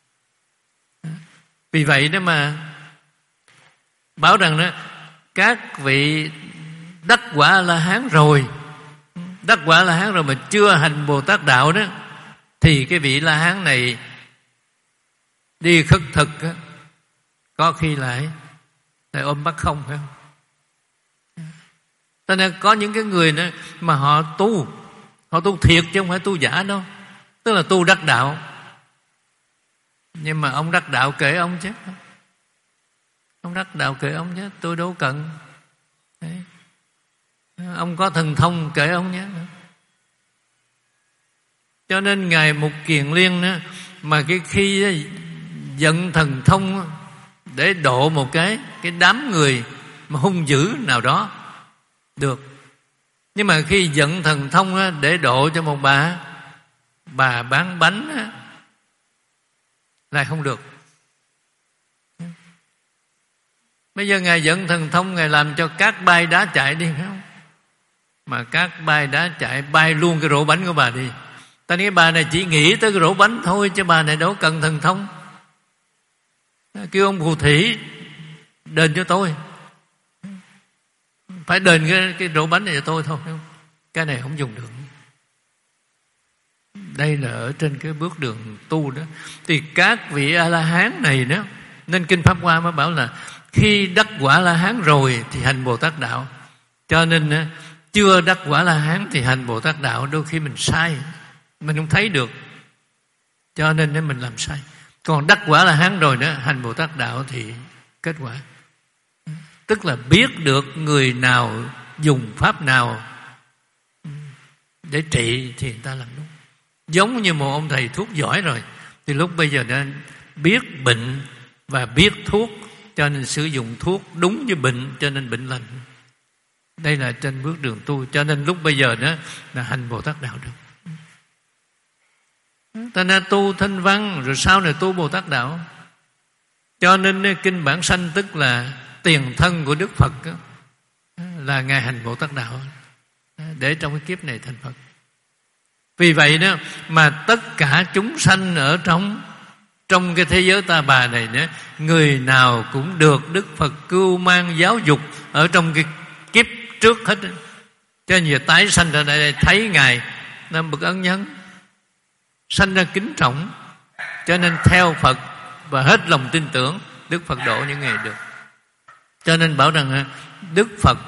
[SPEAKER 1] Vì vậy đó mà bảo rằng đó, các vị đắc quả A-la-hán rồi, đắc quả A-la-hán rồi mà chưa hành Bồ Tát đạo đó, thì cái vị La-hán này đi khất thực đó, có khi lại lại ôm bắt không, phải không? Cho nên có những cái người đó mà họ tu, họ tu thiệt chứ không phải tu giả đâu, tức là tu đắc đạo. Nhưng mà ông đắc đạo kệ ông chứ, ông đắc đạo kệ ông chứ, tôi đâu cần. Đấy. Ông có thần thông kệ ông nhé. Cho nên Ngài Mục Kiền Liên đó, mà cái khi giận thần thông để độ một cái cái đám người mà hung dữ nào đó được, nhưng mà khi giận thần thông đó, để độ cho một bà bà bán bánh đó, lại không được. Bây giờ Ngài giận thần thông, Ngài làm cho cát bay đá chạy đi, phải không? Mà cát bay đá chạy bay luôn cái rổ bánh của bà đi. Ta nói bà này chỉ nghĩ tới cái rổ bánh thôi, chứ bà này đâu cần thần thông. Kêu ông phù thủy đền cho tôi, phải đền cái, cái rổ bánh này cho tôi thôi, không? Cái này không dùng được. Đây là ở trên cái bước đường tu đó. Thì các vị A-la-hán này đó, nên Kinh Pháp Hoa mới bảo là khi đắc quả La-hán rồi thì hành Bồ Tát đạo. Cho nên chưa đắc quả La-hán thì hành Bồ Tát đạo đôi khi mình sai, mình không thấy được, cho nên mình làm sai. Còn đắc quả La-hán rồi đó, hành Bồ Tát đạo thì kết quả. Tức là biết được người nào dùng pháp nào để trị thì người ta làm đúng. Giống như một ông thầy thuốc giỏi rồi, thì lúc bây giờ đã biết bệnh và biết thuốc, cho nên sử dụng thuốc đúng với bệnh, cho nên bệnh lành. Đây là trên bước đường tu. Cho nên lúc bây giờ đó là hành Bồ Tát Đạo được. Ta nên tu thanh văn, rồi sau này tu Bồ Tát Đạo. Cho nên kinh Bản Sanh, tức là tiền thân của Đức Phật đó, là Ngài hành Bồ Tát Đạo để trong cái kiếp này thành Phật. Vì vậy đó mà tất cả chúng sanh ở trong trong cái thế giới ta bà này đó, người nào cũng được Đức Phật cưu mang giáo dục ở trong cái kiếp trước hết. Cho nên tái sanh ra đây thấy Ngài là bậc ân nhân, sanh ra kính trọng, cho nên theo Phật và hết lòng tin tưởng Đức Phật độ những người được. Cho nên bảo rằng Đức Phật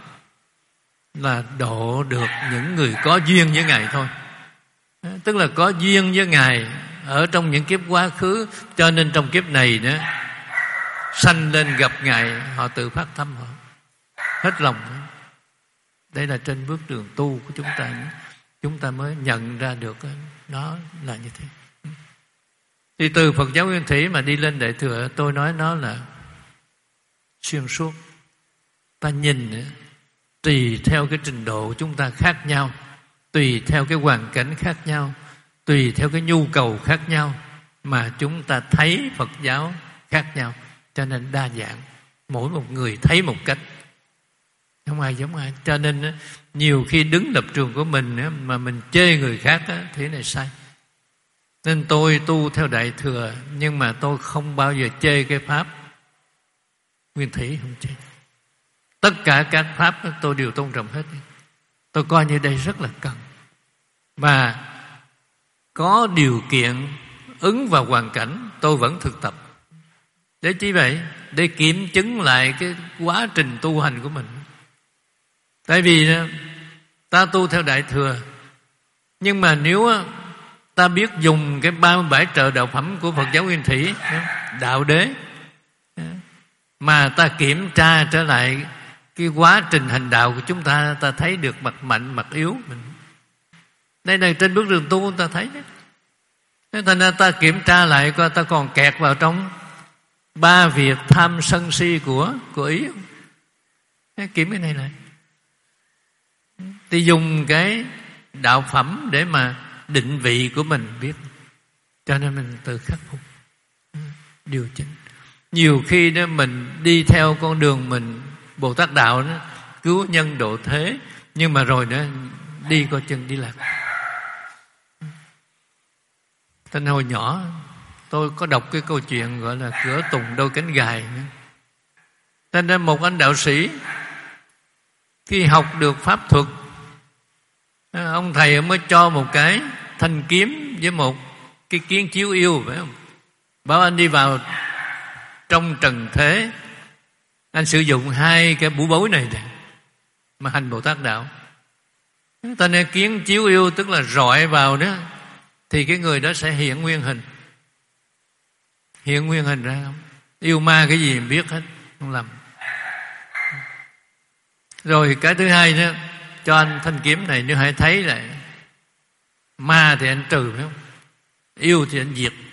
[SPEAKER 1] là độ được những người có duyên với Ngài thôi, tức là có duyên với Ngài ở trong những kiếp quá khứ, cho nên trong kiếp này nữa sanh lên gặp Ngài, họ tự phát tâm, họ hết lòng. Đây là trên bước đường tu của chúng ta, chúng ta mới nhận ra được nó là như thế. Thì từ Phật giáo Nguyên Thủy mà đi lên Đại Thừa, tôi nói nó là xuyên suốt. Ta nhìn tùy theo cái trình độ của chúng ta khác nhau, tùy theo cái hoàn cảnh khác nhau, tùy theo cái nhu cầu khác nhau, mà chúng ta thấy Phật giáo khác nhau. Cho nên đa dạng, mỗi một người thấy một cách, không ai giống ai. Cho nên nhiều khi đứng lập trường của mình mà mình chê người khác thì này sai. Nên tôi tu theo Đại Thừa, nhưng mà tôi không bao giờ chê cái Pháp Nguyên Thủy, không chê. Tất cả các Pháp tôi đều tôn trọng hết. Tôi coi như đây rất là cần, và có điều kiện ứng vào hoàn cảnh tôi vẫn thực tập. Để chi vậy? Để kiểm chứng lại cái quá trình tu hành của mình. Tại vì ta tu theo Đại Thừa, nhưng mà nếu ta biết dùng cái ba mươi bảy trợ đạo phẩm của Phật giáo Nguyên Thủy, Đạo Đế, mà ta kiểm tra trở lại cái quá trình hành đạo của chúng ta, ta thấy được mặt mạnh, mặt yếu mình. Đây này, trên bước đường tu ta thấy đấy. Thành ra ta kiểm tra lại coi ta còn kẹt vào trong ba việc tham sân si của của ý không? Kiểm cái này lại. Thì dùng cái đạo phẩm để mà định vị của mình biết, cho nên mình tự khắc phục, điều chỉnh. Nhiều khi đó mình đi theo con đường mình Bồ Tát Đạo đó, cứu nhân độ thế, nhưng mà rồi đó đi coi chân đi lạc. Tên hồi nhỏ tôi có đọc cái câu chuyện gọi là cửa tùng đôi cánh gài. Tên ra một anh đạo sĩ khi học được pháp thuật, ông thầy mới cho một cái thanh kiếm với một cái kiến chiếu yêu, phải không? Bảo anh đi vào trong trần thế, anh sử dụng hai cái bủa bối này này mà hành Bồ Tát Đạo. Ta nên kiến chiếu yêu, tức là rọi vào đó thì cái người đó sẽ hiện nguyên hình. Hiện nguyên hình ra không? Yêu ma cái gì mình biết hết, không làm. Rồi cái thứ hai đó, cho anh thanh kiếm này, nếu hãy thấy lại ma thì anh trừ, phải không? Yêu thì anh diệt.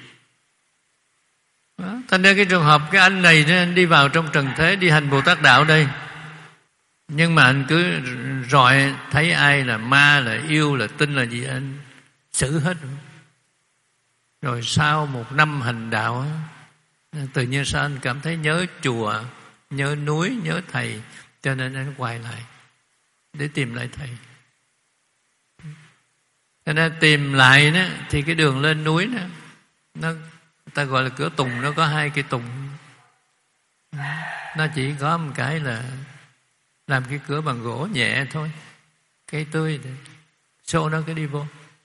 [SPEAKER 1] Thành ra cái trường hợp cái anh này anh đi vào trong trần thế, đi hành Bồ Tát Đạo đây, nhưng mà anh cứ rọi thấy ai là ma, là yêu, là tinh, là gì anh xử hết. Rồi sau một năm hành đạo, tự nhiên sao anh cảm thấy nhớ chùa, nhớ núi, nhớ thầy, cho nên anh quay lại để tìm lại thầy. Cho nên tìm lại đó, thì cái đường lên núi đó, nó ta gọi là cửa tùng, nó có hai cây tùng. Nó chỉ có một cái là làm cái cửa bằng gỗ nhẹ thôi, cây tươi để xô nó cái đi vô.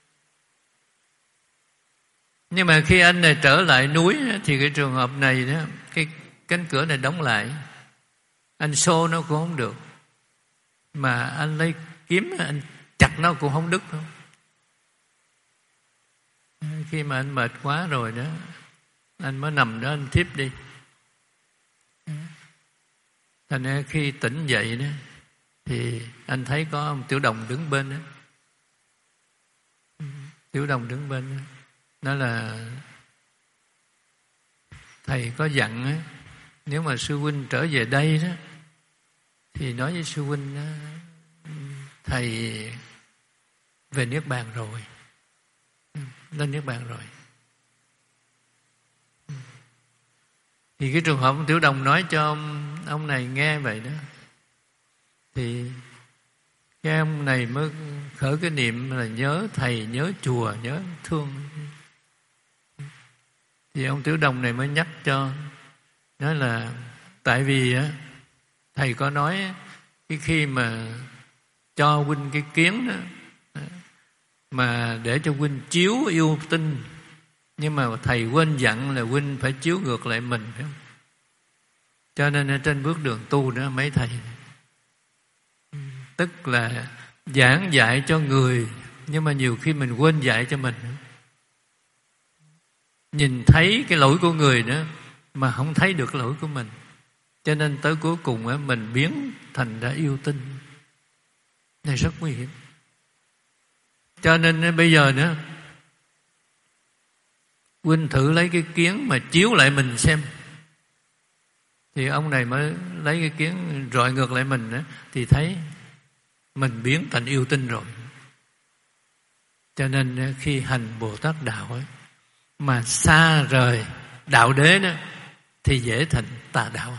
[SPEAKER 1] Nhưng mà khi anh này trở lại núi thì cái trường hợp này đó, cái cánh cửa này đóng lại, anh xô nó cũng không được, mà anh lấy kiếm anh chặt nó cũng không đứt đâu. Khi mà anh mệt quá rồi đó, anh mới nằm đó anh thiếp đi. Thành ra khi tỉnh dậy đó thì anh thấy có một tiểu đồng đứng bên đó. Tiểu đồng đứng bên đó, nó là thầy có dặn á, nếu mà sư huynh trở về đây đó thì nói với sư huynh đó, thầy về Niết Bàn rồi, lên Niết Bàn rồi. Thì cái trường hợp ông Tiểu Đồng nói cho ông, ông này nghe vậy đó, thì cái ông này mới khởi cái niệm là nhớ thầy, nhớ chùa, nhớ thương. Thì ông Tiểu Đồng này mới nhắc cho, nói là tại vì á, thầy có nói cái khi mà cho huynh cái kiến đó, mà để cho huynh chiếu yêu tinh, nhưng mà thầy quên dặn là huynh phải chiếu ngược lại mình, phải không? Cho nên ở trên bước đường tu đó, mấy thầy tức là giảng dạy cho người, nhưng mà nhiều khi mình quên dạy cho mình. Nhìn thấy cái lỗi của người đó mà không thấy được lỗi của mình, cho nên tới cuối cùng á, mình biến thành ra yêu tinh. Này rất nguy hiểm. Cho nên bây giờ nữa, huynh thử lấy cái kiến mà chiếu lại mình xem. Thì ông này mới lấy cái kiến rọi ngược lại mình đó, thì thấy mình biến thành yêu tinh rồi. Cho nên khi hành Bồ Tát Đạo ấy, mà xa rời đạo đế đó, thì dễ thành tà đạo.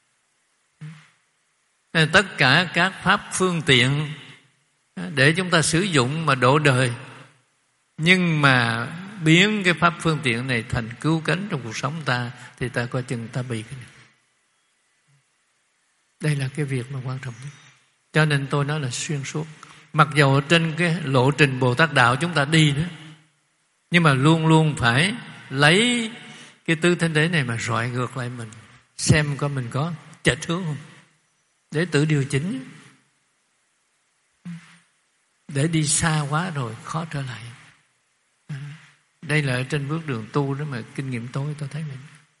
[SPEAKER 1] Nên tất cả các pháp phương tiện để chúng ta sử dụng mà độ đời, nhưng mà biến cái pháp phương tiện này thành cứu cánh trong cuộc sống ta, thì ta coi chừng ta bị cái này. Đây là cái việc mà quan trọng nhất. Cho nên tôi nói là xuyên suốt. Mặc dầu trên cái lộ trình Bồ Tát Đạo chúng ta đi đó, nhưng mà luôn luôn phải lấy cái tứ thánh đế này mà rọi ngược lại mình, xem coi mình có chệch hướng không, để tự điều chỉnh. Để đi xa quá rồi khó trở lại. Đây là ở trên bước đường tu đó mà kinh nghiệm tôi tôi thấy mình.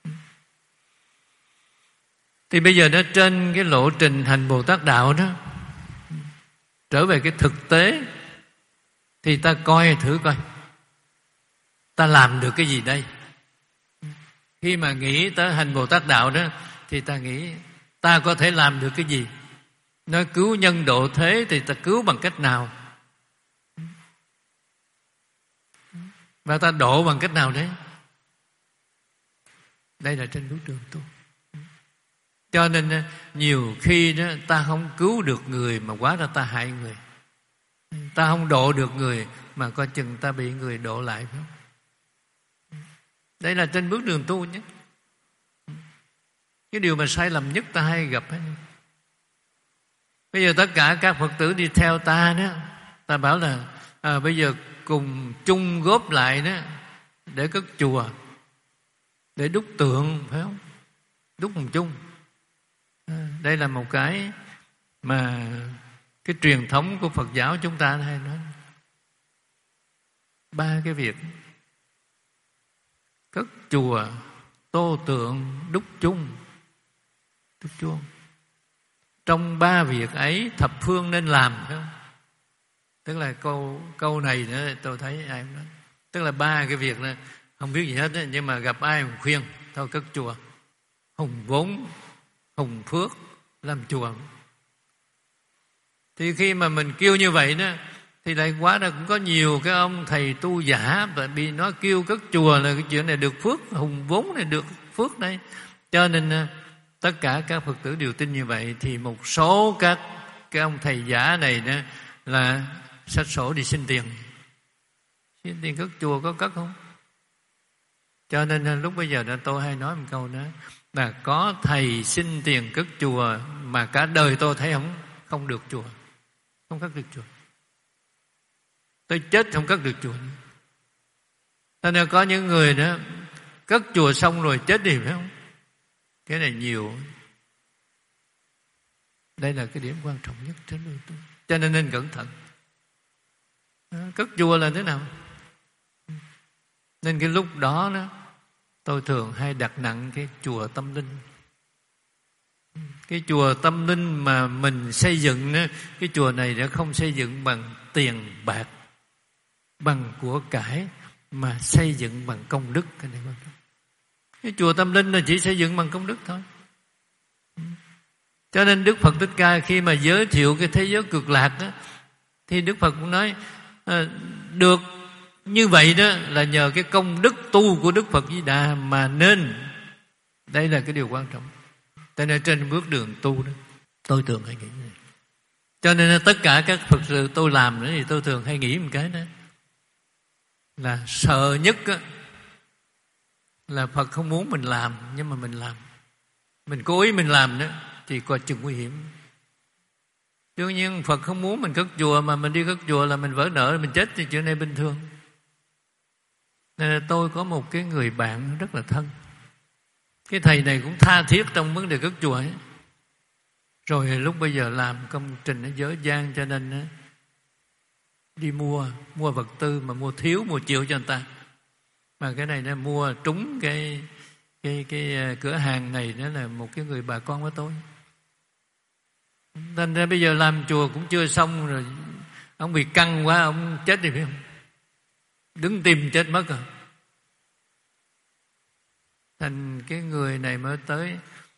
[SPEAKER 1] Thì bây giờ nó trên cái lộ trình hành Bồ Tát Đạo đó, trở về cái thực tế, thì ta coi thử coi ta làm được cái gì đây. Khi mà nghĩ tới hành Bồ Tát Đạo đó, thì ta nghĩ ta có thể làm được cái gì. Nói cứu nhân độ thế thì ta cứu bằng cách nào, và ta độ bằng cách nào đấy. Đây là trên bước đường tu. Cho nên nhiều khi đó ta không cứu được người mà quá ra ta hại người, ta không độ được người mà coi chừng ta bị người độ lại, phải không? Đây là trên bước đường tu nhé. Cái điều mà sai lầm nhất ta hay gặp ấy. Bây giờ tất cả các Phật tử đi theo ta đó, ta bảo là à, bây giờ cùng chung góp lại đó để cất chùa, để đúc tượng, phải không? Đúc một chung. À, đây là một cái mà cái truyền thống của Phật giáo chúng ta hay nói. Ba cái việc: cất chùa, tô tượng, đúc chung. Đúc chuông. Trong ba việc ấy thập phương nên làm, phải không? Tức là câu câu này nữa tôi thấy ai cũng nói. Tức là ba cái việc này không biết gì hết ấy, nhưng mà gặp ai cũng khuyên thôi cất chùa, hùng vốn, hùng phước, làm chùa. Thì khi mà mình kêu như vậy đó, thì lại quá là cũng có nhiều cái ông thầy tu giả và bị nó kêu cất chùa là cái chuyện này được phước, hùng vốn này được phước đây. Cho nên tất cả các Phật tử đều tin như vậy. Thì một số các cái ông thầy giả này đó là xách sổ đi xin tiền. Xin tiền cất chùa có cất không? Cho nên lúc bây giờ tôi hay nói một câu đó là có thầy xin tiền cất chùa mà cả đời tôi thấy không không được chùa, không cất được chùa. Tôi chết không cất được chùa. Cho nên có những người đó cất chùa xong rồi chết đi, phải không? Cái này nhiều. Đây là cái điểm quan trọng nhất trên đường tu. Cho nên nên cẩn thận. Cất chùa là thế nào? Nên cái lúc đó đó tôi thường hay đặt nặng cái chùa tâm linh. Cái chùa tâm linh mà mình xây dựng đó, cái chùa này đã không xây dựng bằng tiền bạc, bằng của cải, mà xây dựng bằng công đức. Cái này quan trọng. Cái chùa tâm linh là chỉ xây dựng bằng công đức thôi. Cho nên Đức Phật Thích Ca khi mà giới thiệu cái thế giới cực lạc đó, thì Đức Phật cũng nói à, được như vậy đó là nhờ cái công đức tu của Đức Phật Di Đà mà nên. Đây là cái điều quan trọng. Cho nên trên bước đường tu đó, tôi thường hay nghĩ này. Cho nên tất cả các Phật sự tôi làm nữa thì tôi thường hay nghĩ một cái đó là sợ nhất đó, là Phật không muốn mình làm nhưng mà mình làm. Mình cố ý mình làm đó thì coi chừng nguy hiểm. Đương nhiên Phật không muốn mình cất chùa, mà mình đi cất chùa là mình vỡ nợ, mình chết thì chuyện này bình thường. Nên là tôi có một cái người bạn rất là thân. Cái thầy này cũng tha thiết trong vấn đề cất chùa ấy. Rồi lúc bây giờ làm công trình ở dở dang, cho nên đi mua mua vật tư mà mua thiếu, mua chịu cho người ta. Mà cái này nó mua trúng cái cái cái cửa hàng này, đó là một cái người bà con của tôi. Nên ra bây giờ làm chùa cũng chưa xong rồi, ông bị căng quá, ông chết đi phải không? Đứng tim chết mất rồi. Thành cái người này mới tới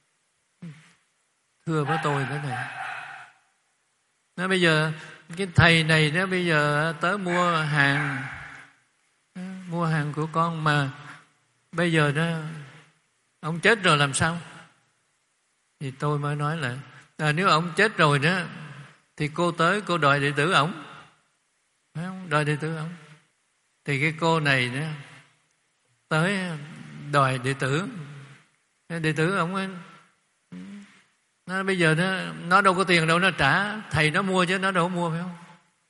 [SPEAKER 1] thưa với tôi thế này. Nó bây giờ cái thầy này nó bây giờ tới mua hàng, mua hàng của con mà bây giờ đó ông chết rồi làm sao? Thì tôi mới nói là à, nếu ông chết rồi đó thì cô tới cô đòi đệ tử ổng, phải không? Đòi đệ tử ổng. Thì cái cô này đó tới đòi đệ tử, đệ tử ổng nó bây giờ nó nó đâu có tiền đâu, nó trả thầy nó mua chứ nó đâu có mua, phải không?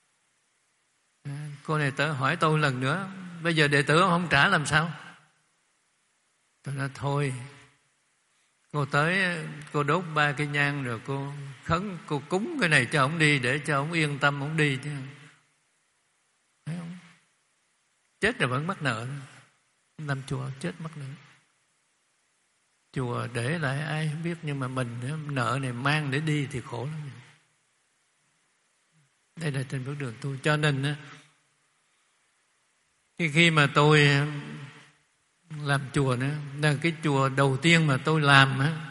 [SPEAKER 1] Cô này tới hỏi tôi lần nữa, bây giờ đệ tử ông không trả làm sao? Tôi nói thôi, cô tới cô đốt ba cây nhang rồi cô khấn, cô cúng cái này cho ông đi để cho ông yên tâm ông đi chứ, thấy không? Chết rồi vẫn mắc nợ, làm chùa chết mắc nợ. Chùa để lại ai không biết, nhưng mà mình nợ này mang để đi thì khổ lắm. Đây là trên bước đường tu. Cho nên khi khi mà tôi làm chùa nữa, là cái chùa đầu tiên mà tôi làm á,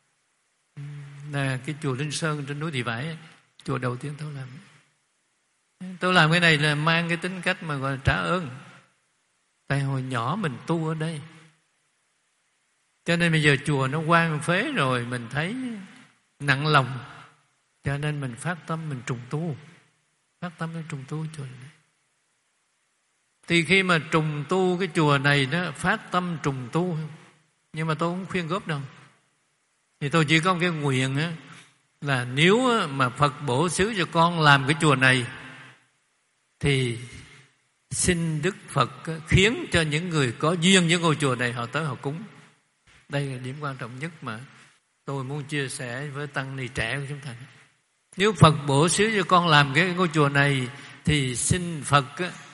[SPEAKER 1] là cái chùa Linh Sơn trên núi Thị Vải, chùa đầu tiên tôi làm. Tôi làm cái này là mang cái tính cách mà gọi là trả ơn. Tại hồi nhỏ mình tu ở đây, cho nên bây giờ chùa nó hoang phế rồi, mình thấy nặng lòng, cho nên mình phát tâm mình trùng tu, phát tâm mình trùng tu chùa này. Thì khi mà trùng tu cái chùa này đó, phát tâm trùng tu, nhưng mà tôi không khuyên góp đâu. Thì tôi chỉ có một cái nguyện á, là nếu mà Phật bổ xứ cho con làm cái chùa này, thì xin Đức Phật khiến cho những người có duyên với ngôi chùa này họ tới họ cúng. Đây là điểm quan trọng nhất mà tôi muốn chia sẻ với tăng ni trẻ của chúng ta. Nếu Phật bổ xứ cho con làm cái ngôi chùa này, thì xin Phật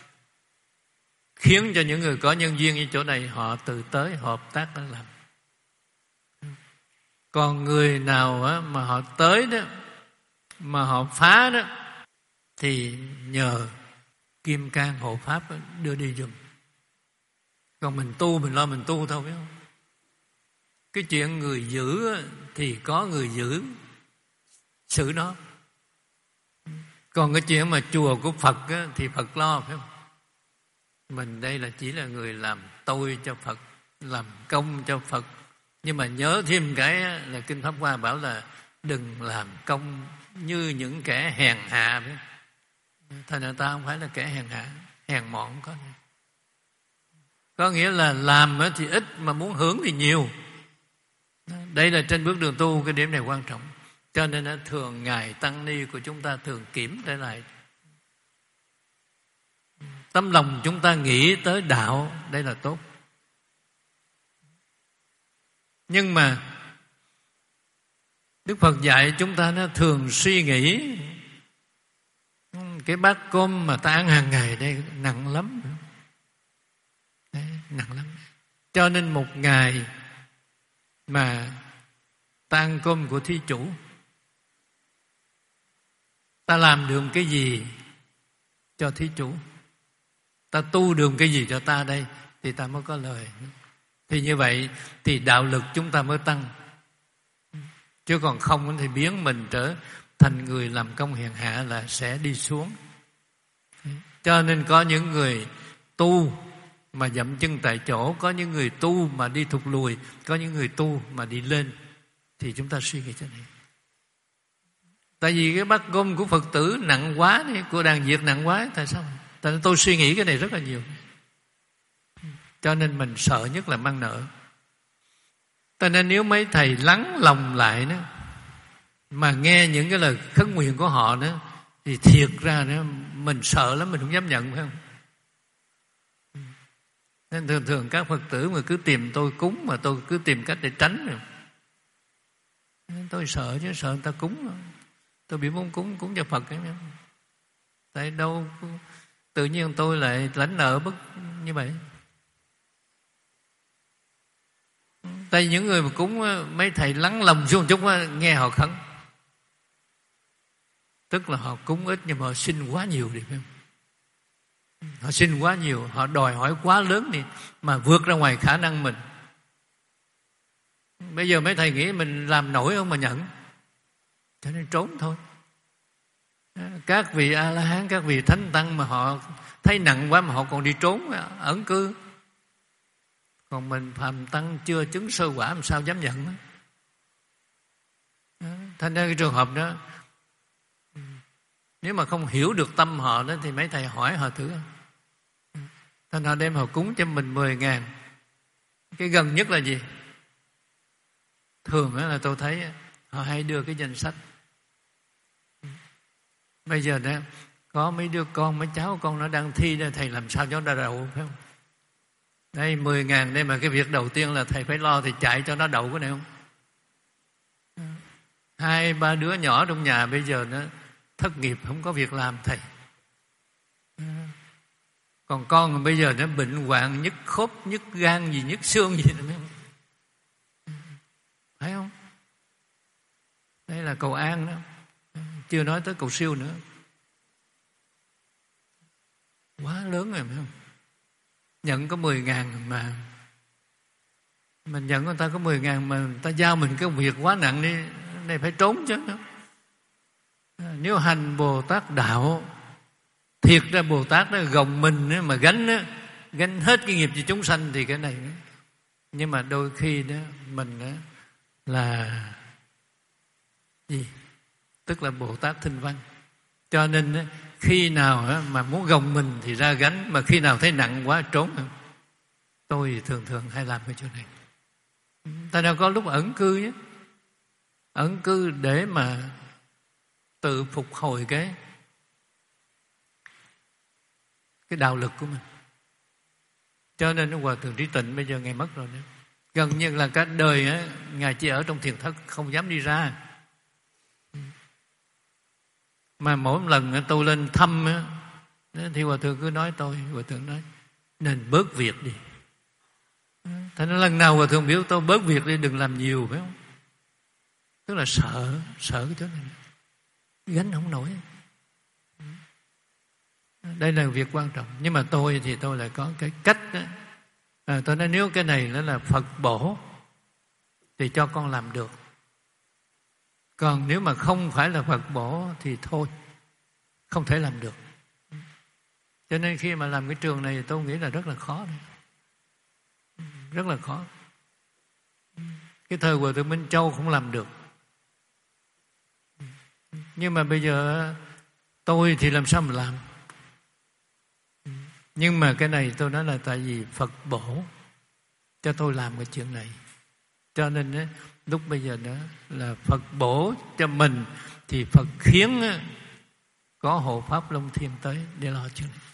[SPEAKER 1] khiến cho những người có nhân duyên ở chỗ này họ từ tới họ hợp tác để làm. Còn người nào mà họ tới đó mà họ phá đó, thì nhờ Kim Cang hộ pháp đưa đi giùm. Còn mình tu mình lo mình tu thôi, biết không? Cái chuyện người giữ thì có người giữ xử nó. Còn cái chuyện mà chùa của Phật thì Phật lo, phải không? Mình đây là chỉ là người làm tôi cho Phật, làm công cho Phật. Nhưng mà nhớ thêm cái là Kinh Pháp Hoa bảo là đừng làm công như những kẻ hèn hạ. Thành ra ta không phải là kẻ hèn hạ, hèn mọn có. Có nghĩa là làm thì ít mà muốn hưởng thì nhiều. Đây là trên bước đường tu, cái điểm này quan trọng. Cho nên thường Ngài Tăng Ni của chúng ta thường kiểm trở lại. Tấm lòng chúng ta nghĩ tới đạo, đây là tốt. Nhưng mà Đức Phật dạy chúng ta nó thường suy nghĩ cái bát cơm mà ta ăn hàng ngày đây nặng lắm. Đấy, nặng lắm. Cho nên một ngày mà ta ăn cơm của thí chủ, ta làm được cái gì cho thí chủ, ta tu được cái gì cho ta đây, thì ta mới có lời. Thì như vậy thì đạo lực chúng ta mới tăng. Chứ còn không thì biến mình trở thành người làm công hèn hạ là sẽ đi xuống. Cho nên có những người tu mà dậm chân tại chỗ, có những người tu mà đi thụt lùi, có những người tu mà đi lên. Thì chúng ta suy nghĩ cho này. Tại vì cái bát cơm của Phật tử nặng quá, của đàn Việt nặng quá. Tại sao? Tại nên tôi suy nghĩ cái này rất là nhiều. Cho nên mình sợ nhất là mang nợ. Cho nên nếu mấy thầy lắng lòng lại đó, mà nghe những cái lời khấn nguyện của họ đó, thì thiệt ra đó, mình sợ lắm, mình không dám nhận, phải không? Nên thường thường các Phật tử mà cứ tìm tôi cúng, mà tôi cứ tìm cách để tránh rồi. Tôi sợ chứ, sợ người ta cúng. Tôi bị muốn cúng, cúng cho Phật ấy. Tại đâu tự nhiên tôi lại lãnh nợ bất như vậy. Tại những người mà cúng, mấy thầy lắng lòng xuống chút nghe họ khấn. Tức là họ cúng ít nhưng mà họ xin quá nhiều đi, phải không? Họ xin quá nhiều, họ đòi hỏi quá lớn đi, mà vượt ra ngoài khả năng mình. Bây giờ mấy thầy nghĩ mình làm nổi không mà nhận, cho nên trốn thôi. Các vị A-la-hán, các vị thánh tăng mà họ thấy nặng quá mà họ còn đi trốn, ẩn cư. Còn mình phàm tăng chưa chứng sơ quả làm sao dám nhận đó. Thành ra cái trường hợp đó, nếu mà không hiểu được tâm họ đó thì mấy thầy hỏi họ thử. Thành họ đem họ cúng cho mình mười ngàn. Cái gần nhất là gì? Thường là tôi thấy họ hay đưa cái danh sách. Bây giờ đó có mấy đứa con, mấy cháu con nó đang thi đó, thầy làm sao cho nó đậu, phải không? Đây mười ngàn đây mà cái việc đầu tiên là thầy phải lo thì chạy cho nó đậu cái này không? Hai ba đứa nhỏ trong nhà bây giờ nó thất nghiệp, không có việc làm thầy. Còn con bây giờ nó bệnh hoạn, nhức khớp, nhức gan gì, nhức xương gì nữa, phải không? Đây là cầu an đó, chưa nói tới cầu siêu nữa. Quá lớn rồi, phải không? Nhận có mười ngàn mà mình nhận người ta có mười ngàn mà người ta giao mình cái việc quá nặng đi, này phải trốn chứ. Nếu hành Bồ Tát đạo, thiệt ra Bồ Tát đó gồng mình mà gánh đó, gánh hết cái nghiệp cho chúng sanh thì cái này đó. Nhưng mà đôi khi đó mình đó là gì? Tức là Bồ Tát thinh văn. Cho nên đó, khi nào mà muốn gồng mình thì ra gánh, mà khi nào thấy nặng quá trốn. Tôi thường thường hay làm cái chỗ này. Ta đâu có lúc ẩn cư nhé, ẩn cư để mà tự phục hồi cái cái đạo lực của mình. Cho nên Hòa Thượng Trí Tịnh bây giờ Ngài mất rồi đó. Gần như là cả đời á, Ngài chỉ ở trong thiền thất, không dám đi ra. Mà mỗi lần tôi lên thăm á, thì Hòa Thượng cứ nói tôi, Hòa Thượng nói nên bớt việc đi. Thế nên lần nào Hòa Thượng biểu tôi bớt việc đi, đừng làm nhiều, phải không? Tức là sợ, sợ cái chỗ này, gánh không nổi. Đây là việc quan trọng. Nhưng mà tôi thì tôi lại có cái cách đó. À, tôi nói nếu cái này nó là Phật bổ thì cho con làm được. Còn nếu mà không phải là Phật bổ thì thôi, không thể làm được. Cho nên khi mà làm cái trường này tôi nghĩ là rất là khó đấy. Rất là khó. Cái thời Hòa Thượng Minh Châu không làm được. Nhưng mà bây giờ tôi thì làm sao mà làm. Nhưng mà cái này tôi nói là tại vì Phật bổ cho tôi làm cái chuyện này. Cho nên đó, lúc bây giờ đó là Phật bổ cho mình thì Phật khiến có hộ pháp Long Thiên tới để lo chuyện này.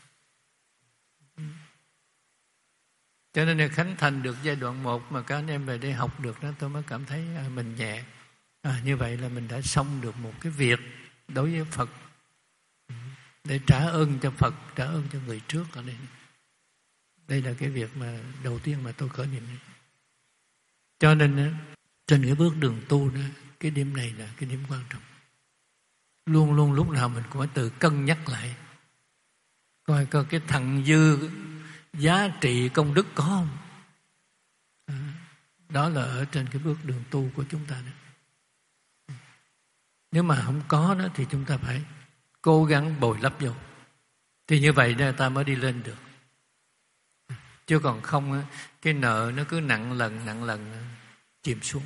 [SPEAKER 1] Cho nên là khánh thành được giai đoạn một mà các anh em về đây học được đó, tôi mới cảm thấy mình nhẹ. À, như vậy là mình đã xong được một cái việc đối với Phật, để trả ơn cho Phật, trả ơn cho người trước ở đây. Đây là cái việc mà đầu tiên mà tôi khởi niệm. Cho nên trên cái bước đường tu đó, cái điểm này là cái điểm quan trọng. Luôn luôn lúc nào mình cũng phải tự cân nhắc lại, coi coi cái thặng dư giá trị công đức có không. Đó là ở trên cái bước đường tu của chúng ta đó. Nếu mà không có đó thì chúng ta phải cố gắng bồi lấp vô. Thì như vậy đó ta mới đi lên được. Chứ còn không cái nợ nó cứ nặng lần nặng lần chìm xuống.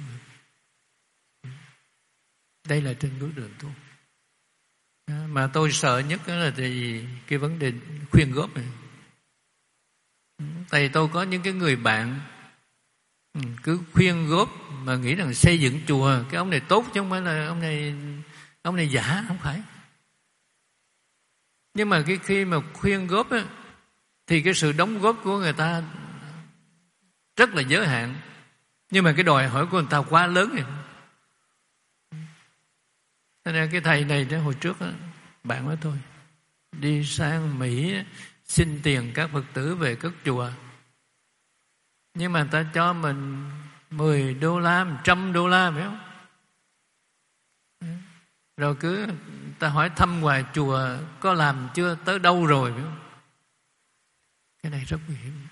[SPEAKER 1] Đây là trên bước đường tu. Mà tôi sợ nhất là thì cái vấn đề khuyên góp này. Tại tôi có những cái người bạn cứ khuyên góp mà nghĩ rằng xây dựng chùa cái ông này tốt chứ không phải là ông này ông này giả, không phải. Nhưng mà cái khi mà khuyên góp á, thì cái sự đóng góp của người ta rất là giới hạn, nhưng mà cái đòi hỏi của người ta quá lớn rồi. Cho nên cái thầy này đó, hồi trước đó, bạn nói tôi đi sang Mỹ xin tiền các Phật tử về cất chùa, nhưng mà người ta cho mình mười đô la, một trăm đô la, phải không? Rồi cứ ta hỏi thăm hoài chùa có làm chưa, tới đâu rồi, phải không? Cái này rất nguy hiểm.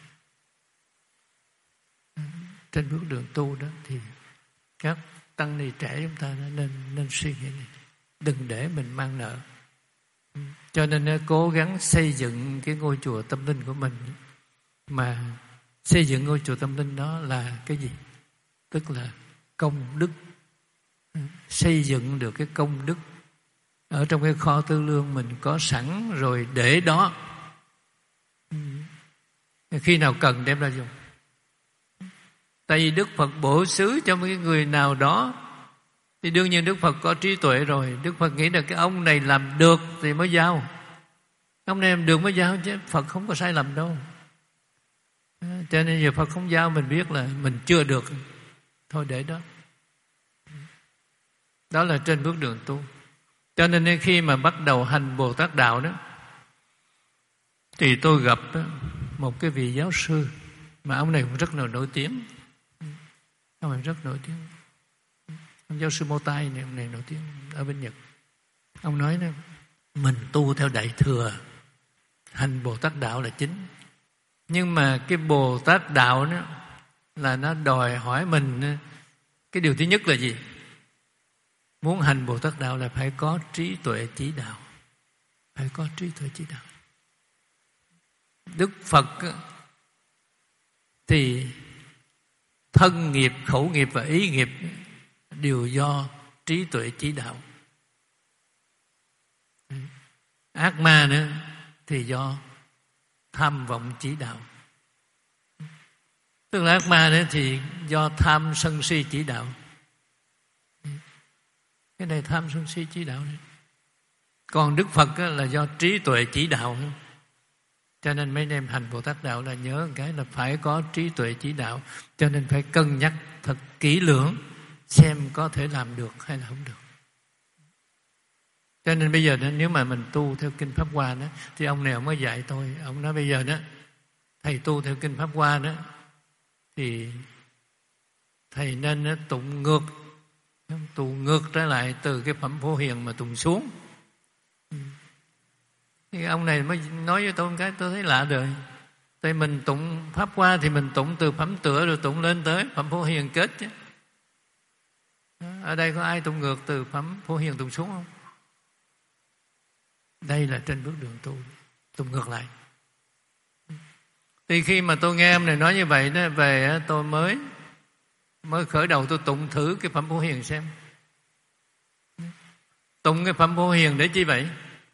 [SPEAKER 1] Trên bước đường tu đó thì các tăng ni trẻ chúng ta nên nên suy nghĩ này, đừng để mình mang nợ. Cho nên cố gắng xây dựng cái ngôi chùa tâm linh của mình. Mà xây dựng ngôi chùa tâm linh đó là cái gì? Tức là công đức. Xây dựng được cái công đức ở trong cái kho tư lương mình có sẵn rồi để đó, khi nào cần đem ra dùng. Tại vì Đức Phật bổ xứ cho một cái người nào đó thì đương nhiên Đức Phật có trí tuệ rồi. Đức Phật nghĩ là cái ông này làm được thì mới giao, ông này làm được mới giao, chứ Phật không có sai lầm đâu. Cho nên giờ Phật không giao, mình biết là mình chưa được, thôi để đó. Đó là trên bước đường tu. Cho nên khi mà bắt đầu hành Bồ Tát Đạo đó, thì tôi gặp một cái vị giáo sư mà ông này cũng rất là nổi tiếng. Ông này rất nổi tiếng. Ông giáo sư Mô Tai này, ông này nổi tiếng ở bên Nhật. Ông nói đó, mình tu theo Đại Thừa, hành Bồ Tát Đạo là chính. Nhưng mà cái Bồ Tát Đạo đó là nó đòi hỏi mình, cái điều thứ nhất là gì? Muốn hành Bồ Tát Đạo là phải có trí tuệ chỉ đạo. Phải có trí tuệ chỉ đạo. Đức Phật thì thân nghiệp, khẩu nghiệp và ý nghiệp đều do trí tuệ chỉ đạo. Ác ma nữa thì do tham vọng chỉ đạo. Tức là ác ma nữa thì do tham sân si chỉ đạo. Cái này tham sân si chỉ đạo này. Còn Đức Phật là do trí tuệ chỉ đạo. Cho nên mấy anh em hành Bồ Tát Đạo là nhớ một cái là phải có trí tuệ chỉ đạo. Cho nên phải cân nhắc thật kỹ lưỡng xem có thể làm được hay là không được. Cho nên bây giờ đó, nếu mà mình tu theo Kinh Pháp Hoa đó, thì ông này ông mới dạy tôi. Ông nói bây giờ đó, thầy tu theo Kinh Pháp Hoa đó, thì thầy nên đó, tụng ngược, tụng ngược trở lại từ cái phẩm Phổ Hiền mà tụng xuống. Thì ông này mới nói với tôi một cái tôi thấy lạ rồi. Tại mình tụng Pháp Hoa thì mình tụng từ phẩm tựa rồi tụng lên tới phẩm Phổ Hiền kết chứ. Ở đây có ai tụng ngược từ phẩm Phổ Hiền tụng xuống không? Đây là trên bước đường tu, tụng ngược lại. Thì khi mà tôi nghe ông này nói như vậy đó, về tôi mới mới khởi đầu tôi tụng thử cái phẩm Phổ Hiền xem. Tụng cái phẩm Phổ Hiền để chi vậy?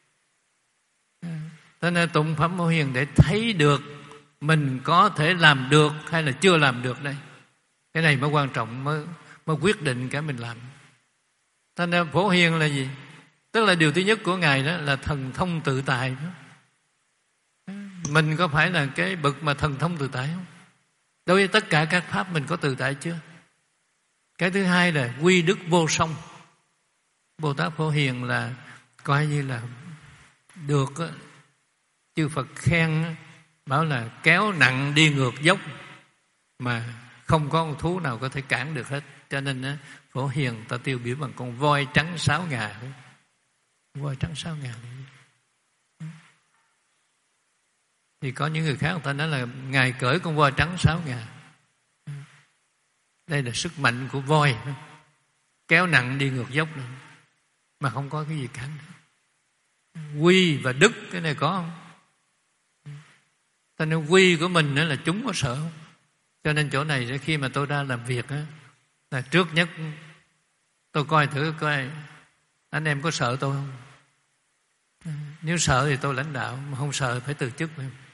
[SPEAKER 1] Thế nên tụng phẩm Phổ Hiền để thấy được mình có thể làm được hay là chưa làm được đây. Cái này mới quan trọng, mới, mới quyết định cả mình làm. Thế nên Phổ Hiền là gì? Tức là điều thứ nhất của Ngài đó là thần thông tự tại. Mình có phải là cái bậc mà thần thông tự tại không? Đối với tất cả các pháp mình có tự tại chưa? Cái thứ hai là quy đức vô song. Bồ Tát Phổ Hiền là coi như là được chư Phật khen, bảo là kéo nặng đi ngược dốc mà không có con thú nào có thể cản được hết. Cho nên Phổ Hiền ta tiêu biểu bằng con voi trắng sáu ngà. Voi trắng sáu ngà. Thì có những người khác người ta nói là Ngài cởi con voi trắng sáu ngà. Đây là sức mạnh của voi, kéo nặng đi ngược dốc nữa, mà không có cái gì cản. Quy và đức, cái này có không? Cho nên quy của mình là chúng có sợ không? Cho nên chỗ này khi mà tôi ra làm việc á, là trước nhất tôi coi thử coi anh em có sợ tôi không. Nếu sợ thì tôi lãnh đạo, mà không sợ phải từ chức.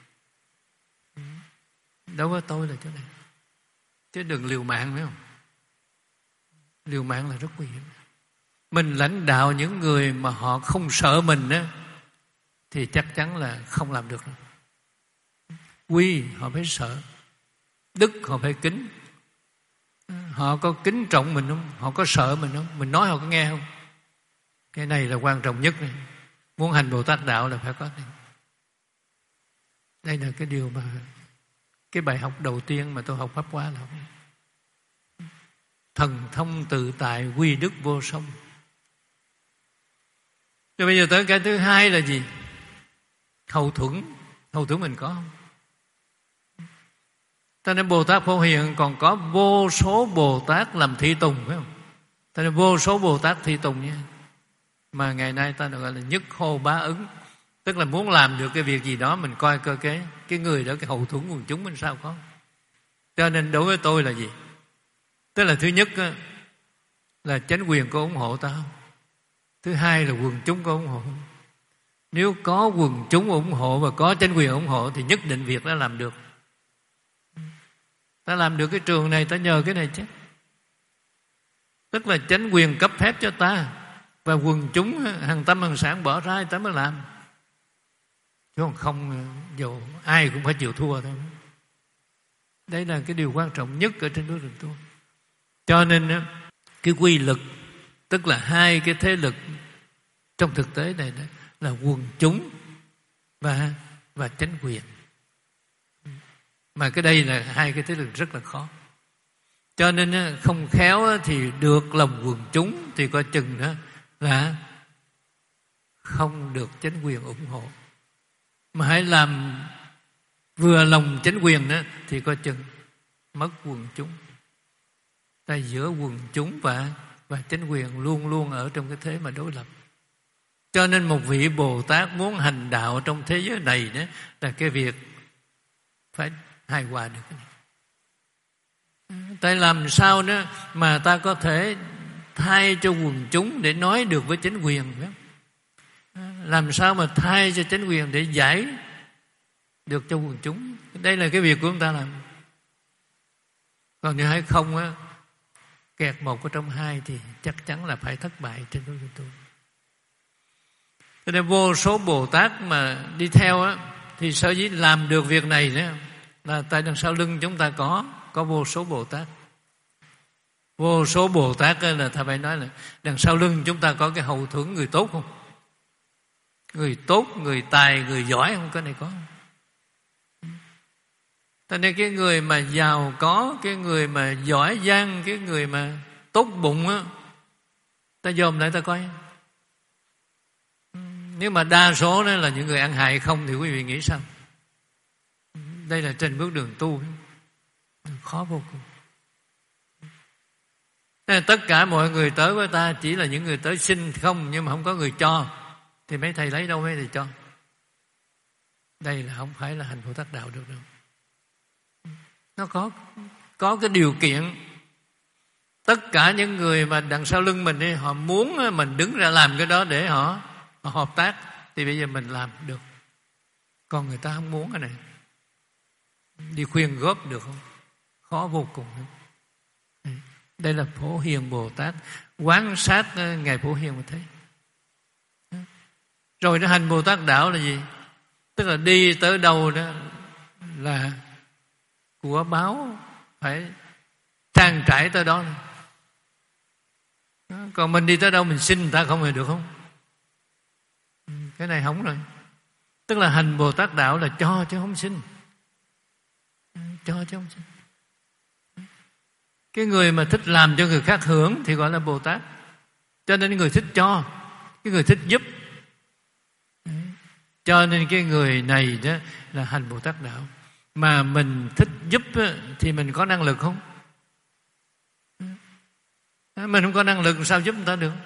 [SPEAKER 1] Đối với tôi là chỗ này. Chứ đừng liều mạng, phải không? Liều mạng là rất nguy hiểm. Mình lãnh đạo những người mà họ không sợ mình á, thì chắc chắn là không làm được đâu. Quy họ phải sợ, đức họ phải kính. Họ có kính trọng mình không? Họ có sợ mình không? Mình nói họ có nghe không? Cái này là quan trọng nhất này. Muốn hành Bồ Tát đạo là phải có này. Đây là cái điều mà cái bài học đầu tiên mà tôi học Pháp Hoa là thần thông tự tại, quy đức vô song. Rồi bây giờ tới cái thứ hai là gì? Hậu thuẫn. Hậu thuẫn mình có không? Cho nên Bồ Tát Phổ Hiền còn có vô số Bồ Tát làm thị tùng, phải không? Cho nên vô số Bồ Tát thị tùng nha. Mà ngày nay ta gọi là nhất hô bá ứng. Tức là muốn làm được cái việc gì đó, mình coi cơ cái cái người đó, cái hậu thuẫn quần chúng mình sao có. Cho nên đối với tôi là gì? Tức là thứ nhất là chánh quyền có ủng hộ ta không? Thứ hai là quần chúng có ủng hộ không? Nếu có quần chúng ủng hộ và có chánh quyền ủng hộ thì nhất định việc đó làm được. Ta làm được cái trường này ta nhờ cái này chứ. Tức là chánh quyền cấp phép cho ta, và quần chúng hàng tâm hàng sản bỏ ra ta mới làm. Chứ còn không, dù ai cũng phải chịu thua thôi. Đây là cái điều quan trọng nhất ở trên bước đường tu. Cho nên cái quy lực, tức là hai cái thế lực trong thực tế này đó, là quần chúng và và chánh quyền. Mà cái đây là hai cái thế lực rất là khó. Cho nên không khéo thì được lòng quần chúng thì coi chừng đó là không được chánh quyền ủng hộ. Mà hãy làm vừa lòng chánh quyền đó thì coi chừng mất quần chúng. Ta giữa quần chúng và và chánh quyền luôn luôn ở trong cái thế mà đối lập. Cho nên một vị Bồ Tát muốn hành đạo trong thế giới này đó là cái việc phải hài hòa được. Tại làm sao đó mà ta có thể thay cho quần chúng để nói được với chánh quyền, phải không? Làm sao mà thay cho chánh quyền để giải được cho quần chúng. Đây là cái việc của chúng ta làm. Còn nếu hay không á, kẹt một ở trong hai thì chắc chắn là phải thất bại trên đối tượng tu. Cho nên vô số Bồ Tát mà đi theo á, thì sở dĩ làm được việc này đó, là tại đằng sau lưng chúng ta có có vô số Bồ Tát. Vô số Bồ Tát là ta phải nói là đằng sau lưng chúng ta có cái hậu thuẫn người tốt không? Người tốt, người tài, người giỏi không? Cái này có. Cho nên cái người mà giàu có, cái người mà giỏi giang, cái người mà tốt bụng á, ta dòm lại ta coi. Nếu mà đa số đó là những người ăn hại không thì quý vị nghĩ sao? Đây là trên bước đường tu, khó vô cùng. Nên tất cả mọi người tới với ta chỉ là những người tới xin không, nhưng mà không có người cho, thì mấy thầy lấy đâu mấy thầy cho? Đây là không phải là hành Bồ Tát đạo được đâu. Nó có có cái điều kiện. Tất cả những người mà đằng sau lưng mình đi, họ muốn mình đứng ra làm cái đó để họ, họ hợp tác, thì bây giờ mình làm được. Còn người ta không muốn cái này, đi khuyên góp được không? Khó vô cùng. Đây là Phổ Hiền Bồ Tát. Quán sát Ngài Phổ Hiền mà thấy. Rồi nó hành Bồ Tát đạo là gì? Tức là đi tới đâu đó là của báo phải trang trải tới đó. Còn mình đi tới đâu mình xin người ta không thì được không? Cái này không rồi. Tức là hành Bồ Tát đạo là cho chứ không xin. Cho chứ không xin. Cái người mà thích làm cho người khác hưởng thì gọi là Bồ Tát. Cho nên người thích cho, cái người thích giúp. Cho nên cái người này đó là hành Bồ Tát đạo. Mà mình thích giúp thì mình có năng lực không? Mình không có năng lực sao giúp người ta được?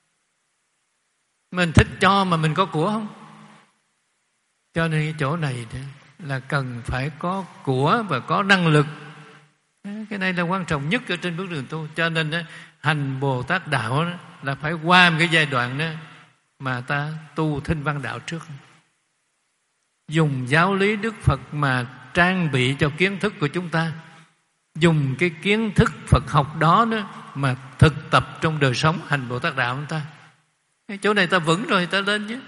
[SPEAKER 1] Mình thích cho mà mình có của không? Cho nên cái chỗ này là cần phải có của và có năng lực. Cái này là quan trọng nhất ở trên bước đường tu. Cho nên hành Bồ Tát đạo là phải qua một cái giai đoạn đó mà ta tu Thinh Văn đạo trước, dùng giáo lý Đức Phật mà trang bị cho kiến thức của chúng ta, dùng cái kiến thức Phật học đó, đó mà thực tập trong đời sống hành Bồ Tát đạo của ta. Cái chỗ này ta vững rồi ta lên chứ.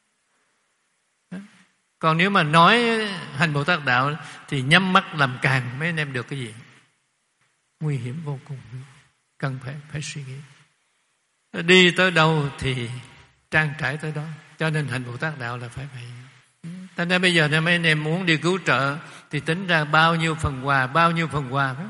[SPEAKER 1] Còn nếu mà nói hành Bồ Tát đạo thì nhắm mắt làm càng mấy anh em được cái gì? Nguy hiểm vô cùng, cần phải phải suy nghĩ. Đi tới đâu thì trang trải tới đó. Cho nên hành Bồ Tát đạo là phải vậy. Thế nên bây giờ mấy anh em muốn đi cứu trợ thì tính ra bao nhiêu phần quà, bao nhiêu phần quà phải không?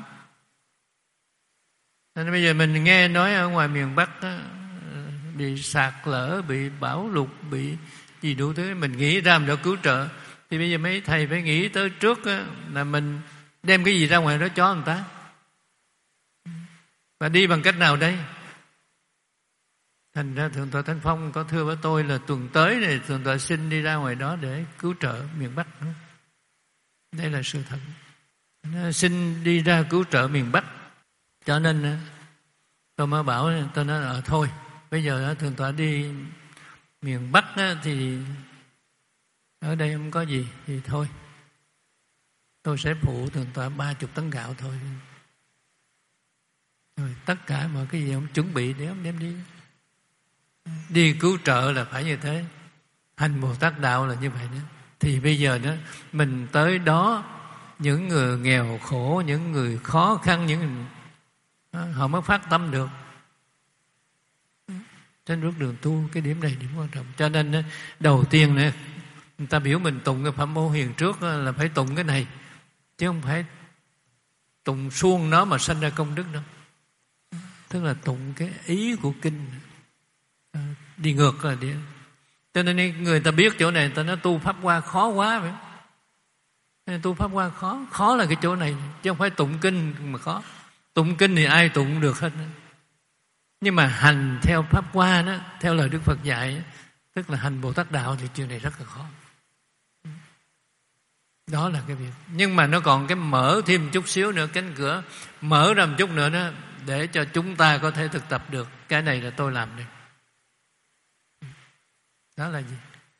[SPEAKER 1] Thế nên bây giờ mình nghe nói ở ngoài miền Bắc đó, bị sạt lở, bị bão lụt, bị gì đủ thứ, mình nghĩ ra mình đã cứu trợ. Thì bây giờ mấy thầy phải nghĩ tới trước đó, là mình đem cái gì ra ngoài đó cho người ta. Và đi bằng cách nào đây? Thành ra Thượng tọa Thanh Phong có thưa với tôi là tuần tới này Thượng tọa xin đi ra ngoài đó để cứu trợ miền Bắc. Đây là sự thật. Xin đi ra cứu trợ miền Bắc. Cho nên tôi mới bảo, tôi nói là thôi, bây giờ Thượng tọa đi miền Bắc thì ở đây không có gì thì thôi, tôi sẽ phụ Thượng tọa ba chục tấn gạo thôi. Rồi tất cả mọi cái gì ông chuẩn bị để ông đem đi. Đi cứu trợ là phải như thế. Hành Bồ Tát đạo là như vậy đó. Thì bây giờ đó mình tới đó, những người nghèo khổ, những người khó khăn, những người, họ mới phát tâm được. Trên bước đường tu, cái điểm này điểm quan trọng. Cho nên đầu tiên này, người ta biểu mình tụng cái Pháp Môn Hiền trước là phải tụng cái này, chứ không phải tụng suông nó mà sanh ra công đức đâu. Tức là tụng cái ý của kinh, đi ngược là đi. Cho nên người ta biết chỗ này, người ta nói tu Pháp Hoa khó quá phải không? Tu Pháp Hoa khó, khó là cái chỗ này, chứ không phải tụng kinh mà khó. Tụng kinh thì ai tụng được hết. Nhưng mà hành theo Pháp Hoa đó, theo lời Đức Phật dạy, tức là hành Bồ Tát đạo, thì chuyện này rất là khó. Đó là cái việc. Nhưng mà nó còn cái mở thêm chút xíu nữa, cánh cửa mở ra một chút nữa đó, để cho chúng ta có thể thực tập được. Cái này là tôi làm đây. Đó là gì?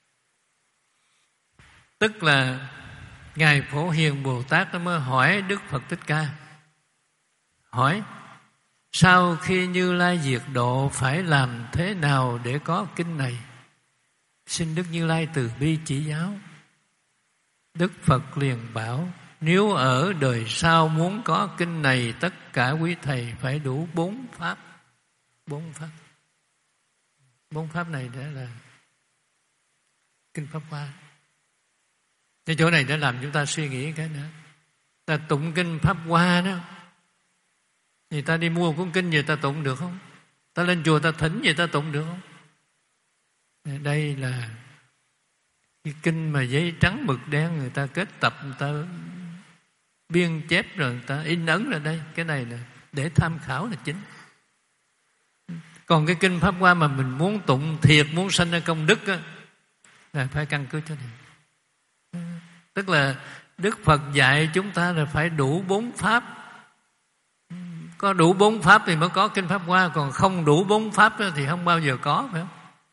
[SPEAKER 1] Tức là Ngài Phổ Hiền Bồ Tát nó mới hỏi Đức Phật Thích Ca, hỏi sau khi Như Lai diệt độ phải làm thế nào để có kinh này? Xin Đức Như Lai từ bi chỉ giáo. Đức Phật liền bảo, nếu ở đời sau muốn có kinh này, tất cả quý thầy phải đủ bốn pháp. Bốn pháp. Bốn pháp này đã là kinh Pháp Hoa. Cái chỗ này đã làm chúng ta suy nghĩ cái nữa. Ta tụng kinh Pháp Hoa đó, thì ta đi mua cuốn kinh gì ta tụng được không? Ta lên chùa ta thỉnh gì ta tụng được không? Đây là cái kinh mà giấy trắng mực đen người ta kết tập, người ta biên chép rồi người ta in ấn ra đây. Cái này là để tham khảo là chính. Còn cái kinh Pháp Hoa mà mình muốn tụng thiệt, muốn sanh ra công đức á, là phải căn cứ chỗ này. Tức là Đức Phật dạy chúng ta là phải đủ bốn pháp. Có đủ bốn pháp thì mới có kinh Pháp Hoa, còn không đủ bốn pháp thì không bao giờ có, phải không?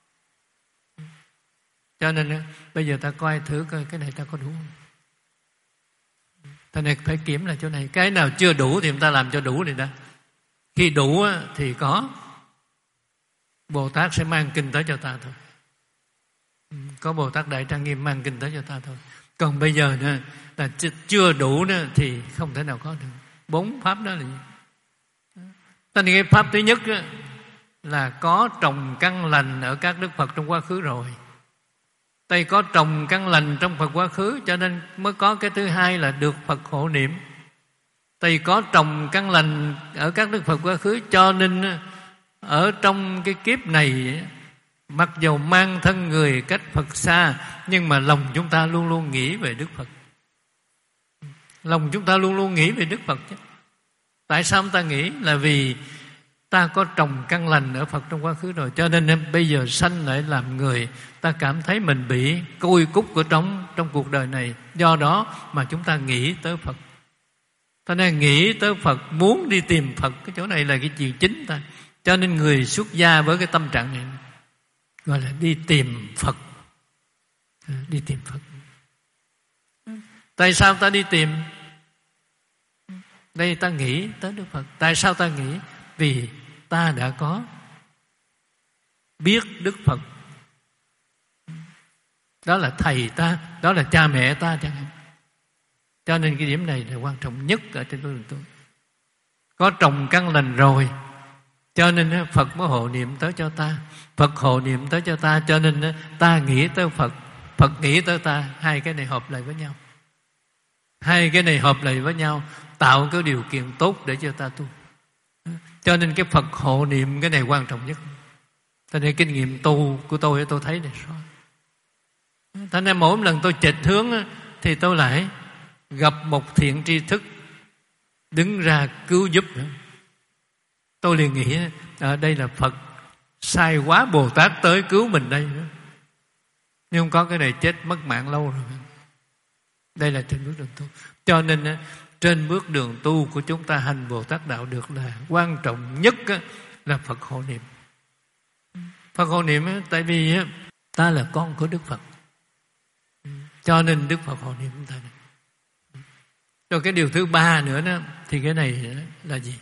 [SPEAKER 1] Cho nên bây giờ ta coi thử coi cái này ta có đủ không. Thế này phải kiểm lại chỗ này. Cái nào chưa đủ thì chúng ta làm cho đủ này đã. Khi đủ thì có, Bồ Tát sẽ mang kinh tới cho ta thôi. Có Bồ Tát Đại Trang Nghiêm mang kinh tới cho ta thôi. Còn bây giờ nữa, là chưa đủ nữa thì không thể nào có được. Bốn pháp đó là gì? Thế nên cái pháp thứ nhất là có trồng căn lành ở các Đức Phật trong quá khứ rồi. Đây có trồng căn lành trong Phật quá khứ, cho nên mới có cái thứ hai là được Phật hộ niệm. Đây có trồng căn lành ở các Đức Phật quá khứ, cho nên ở trong cái kiếp này, mặc dầu mang thân người cách Phật xa, nhưng mà lòng chúng ta luôn luôn nghĩ về Đức Phật. Lòng chúng ta luôn luôn nghĩ về Đức Phật chứ. Tại sao chúng ta nghĩ? Là vì Ta có trồng căn lành ở Phật trong quá khứ rồi, cho nên bây giờ sanh lại làm người, ta cảm thấy mình bị côi cúc ở trong trong cuộc đời này. Do đó mà chúng ta nghĩ tới Phật. Ta nên nghĩ tới Phật, muốn đi tìm Phật. Cái chỗ này là cái chuyện chính ta. Cho nên người xuất gia với cái tâm trạng này gọi là đi tìm Phật. Đi tìm Phật. Tại sao ta đi tìm? Đây ta nghĩ tới Đức Phật. Tại sao ta nghĩ? Vì ta đã có biết Đức Phật. Đó là thầy ta, đó là cha mẹ ta chẳng hạn. Cho nên cái điểm này là quan trọng nhất ở trên con đường tu. Có trồng căn lành rồi, cho nên Phật mới hộ niệm tới cho ta. Phật hộ niệm tới cho ta, cho nên ta nghĩ tới Phật, Phật nghĩ tới ta. Hai cái này hợp lại với nhau. Hai cái này hợp lại với nhau, tạo cái điều kiện tốt để cho ta tu. Cho nên cái Phật hộ niệm cái này quan trọng nhất. Cho nên kinh nghiệm tu của tôi tôi thấy này sao. Thế nên mỗi lần tôi chệch hướng thì tôi lại gặp một thiện tri thức đứng ra cứu giúp nữa. Tôi liền nghĩ ở đây là Phật sai quá, Bồ Tát tới cứu mình đây nữa. Nhưng không có cái này chết mất mạng lâu rồi. Đây là trên bước đường tu. Cho nên trên bước đường tu của chúng ta hành Bồ Tát đạo được là quan trọng nhất là Phật hộ niệm. Phật hộ niệm tại vì ta là con của Đức Phật, cho nên Đức Phật hộ niệm chúng ta. Rồi cái điều thứ ba nữa đó, thì cái này là gì?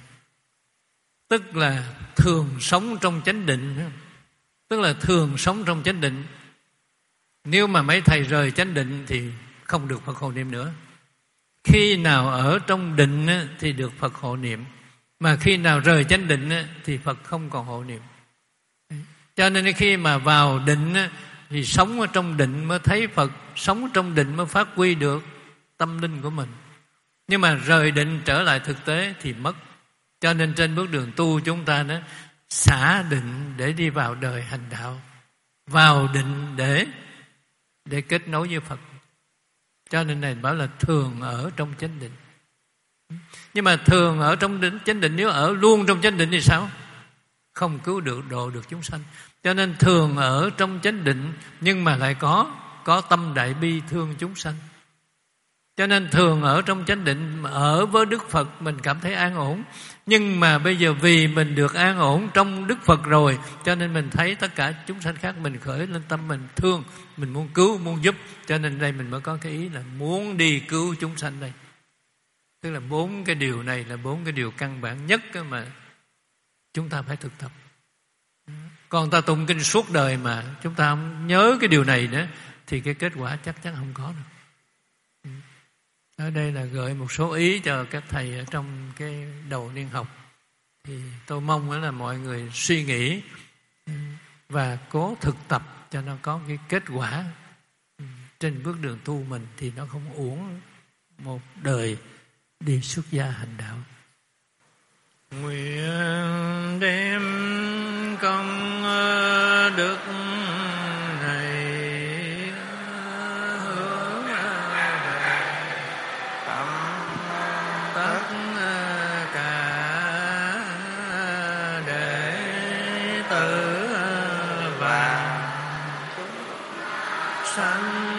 [SPEAKER 1] Tức là thường sống trong chánh định. Tức là thường sống trong chánh định. Nếu mà mấy thầy rời chánh định thì không được Phật hộ niệm nữa. Khi nào ở trong định thì được Phật hộ niệm, mà khi nào rời chánh định thì Phật không còn hộ niệm. Cho nên khi mà vào định thì sống ở trong định mới thấy Phật, sống trong định mới phát huy được tâm linh của mình. Nhưng mà rời định trở lại thực tế thì mất. Cho nên trên bước đường tu chúng ta đó, xả định để đi vào đời hành đạo, vào định để để kết nối với Phật. Cho nên này bảo là thường ở trong chánh định. Nhưng mà thường ở trong định, chánh định, nếu ở luôn trong chánh định thì sao? Không cứu được, độ được chúng sanh. Cho nên thường ở trong chánh định, nhưng mà lại có có tâm đại bi thương chúng sanh. Cho nên thường ở trong chánh định, ở với Đức Phật mình cảm thấy an ổn. Nhưng mà bây giờ vì mình được an ổn trong Đức Phật rồi, cho nên mình thấy tất cả chúng sanh khác, mình khởi lên tâm mình thương, mình muốn cứu, muốn giúp. Cho nên đây mình mới có cái ý là muốn đi cứu chúng sanh đây. Tức là bốn cái điều này là bốn cái điều căn bản nhất mà chúng ta phải thực tập. Còn ta tụng kinh suốt đời mà chúng ta không nhớ cái điều này nữa thì cái kết quả chắc chắn không có được. Ở đây là gợi một số ý cho các thầy ở trong cái đầu niên học. Thì tôi mong là mọi người suy nghĩ và cố thực tập cho nó có cái kết quả trên bước đường tu mình, thì nó không uổng một đời đi xuất gia hành đạo. Nguyện đem công đức này hướng tâm tất cả đệ tử và chúng sanh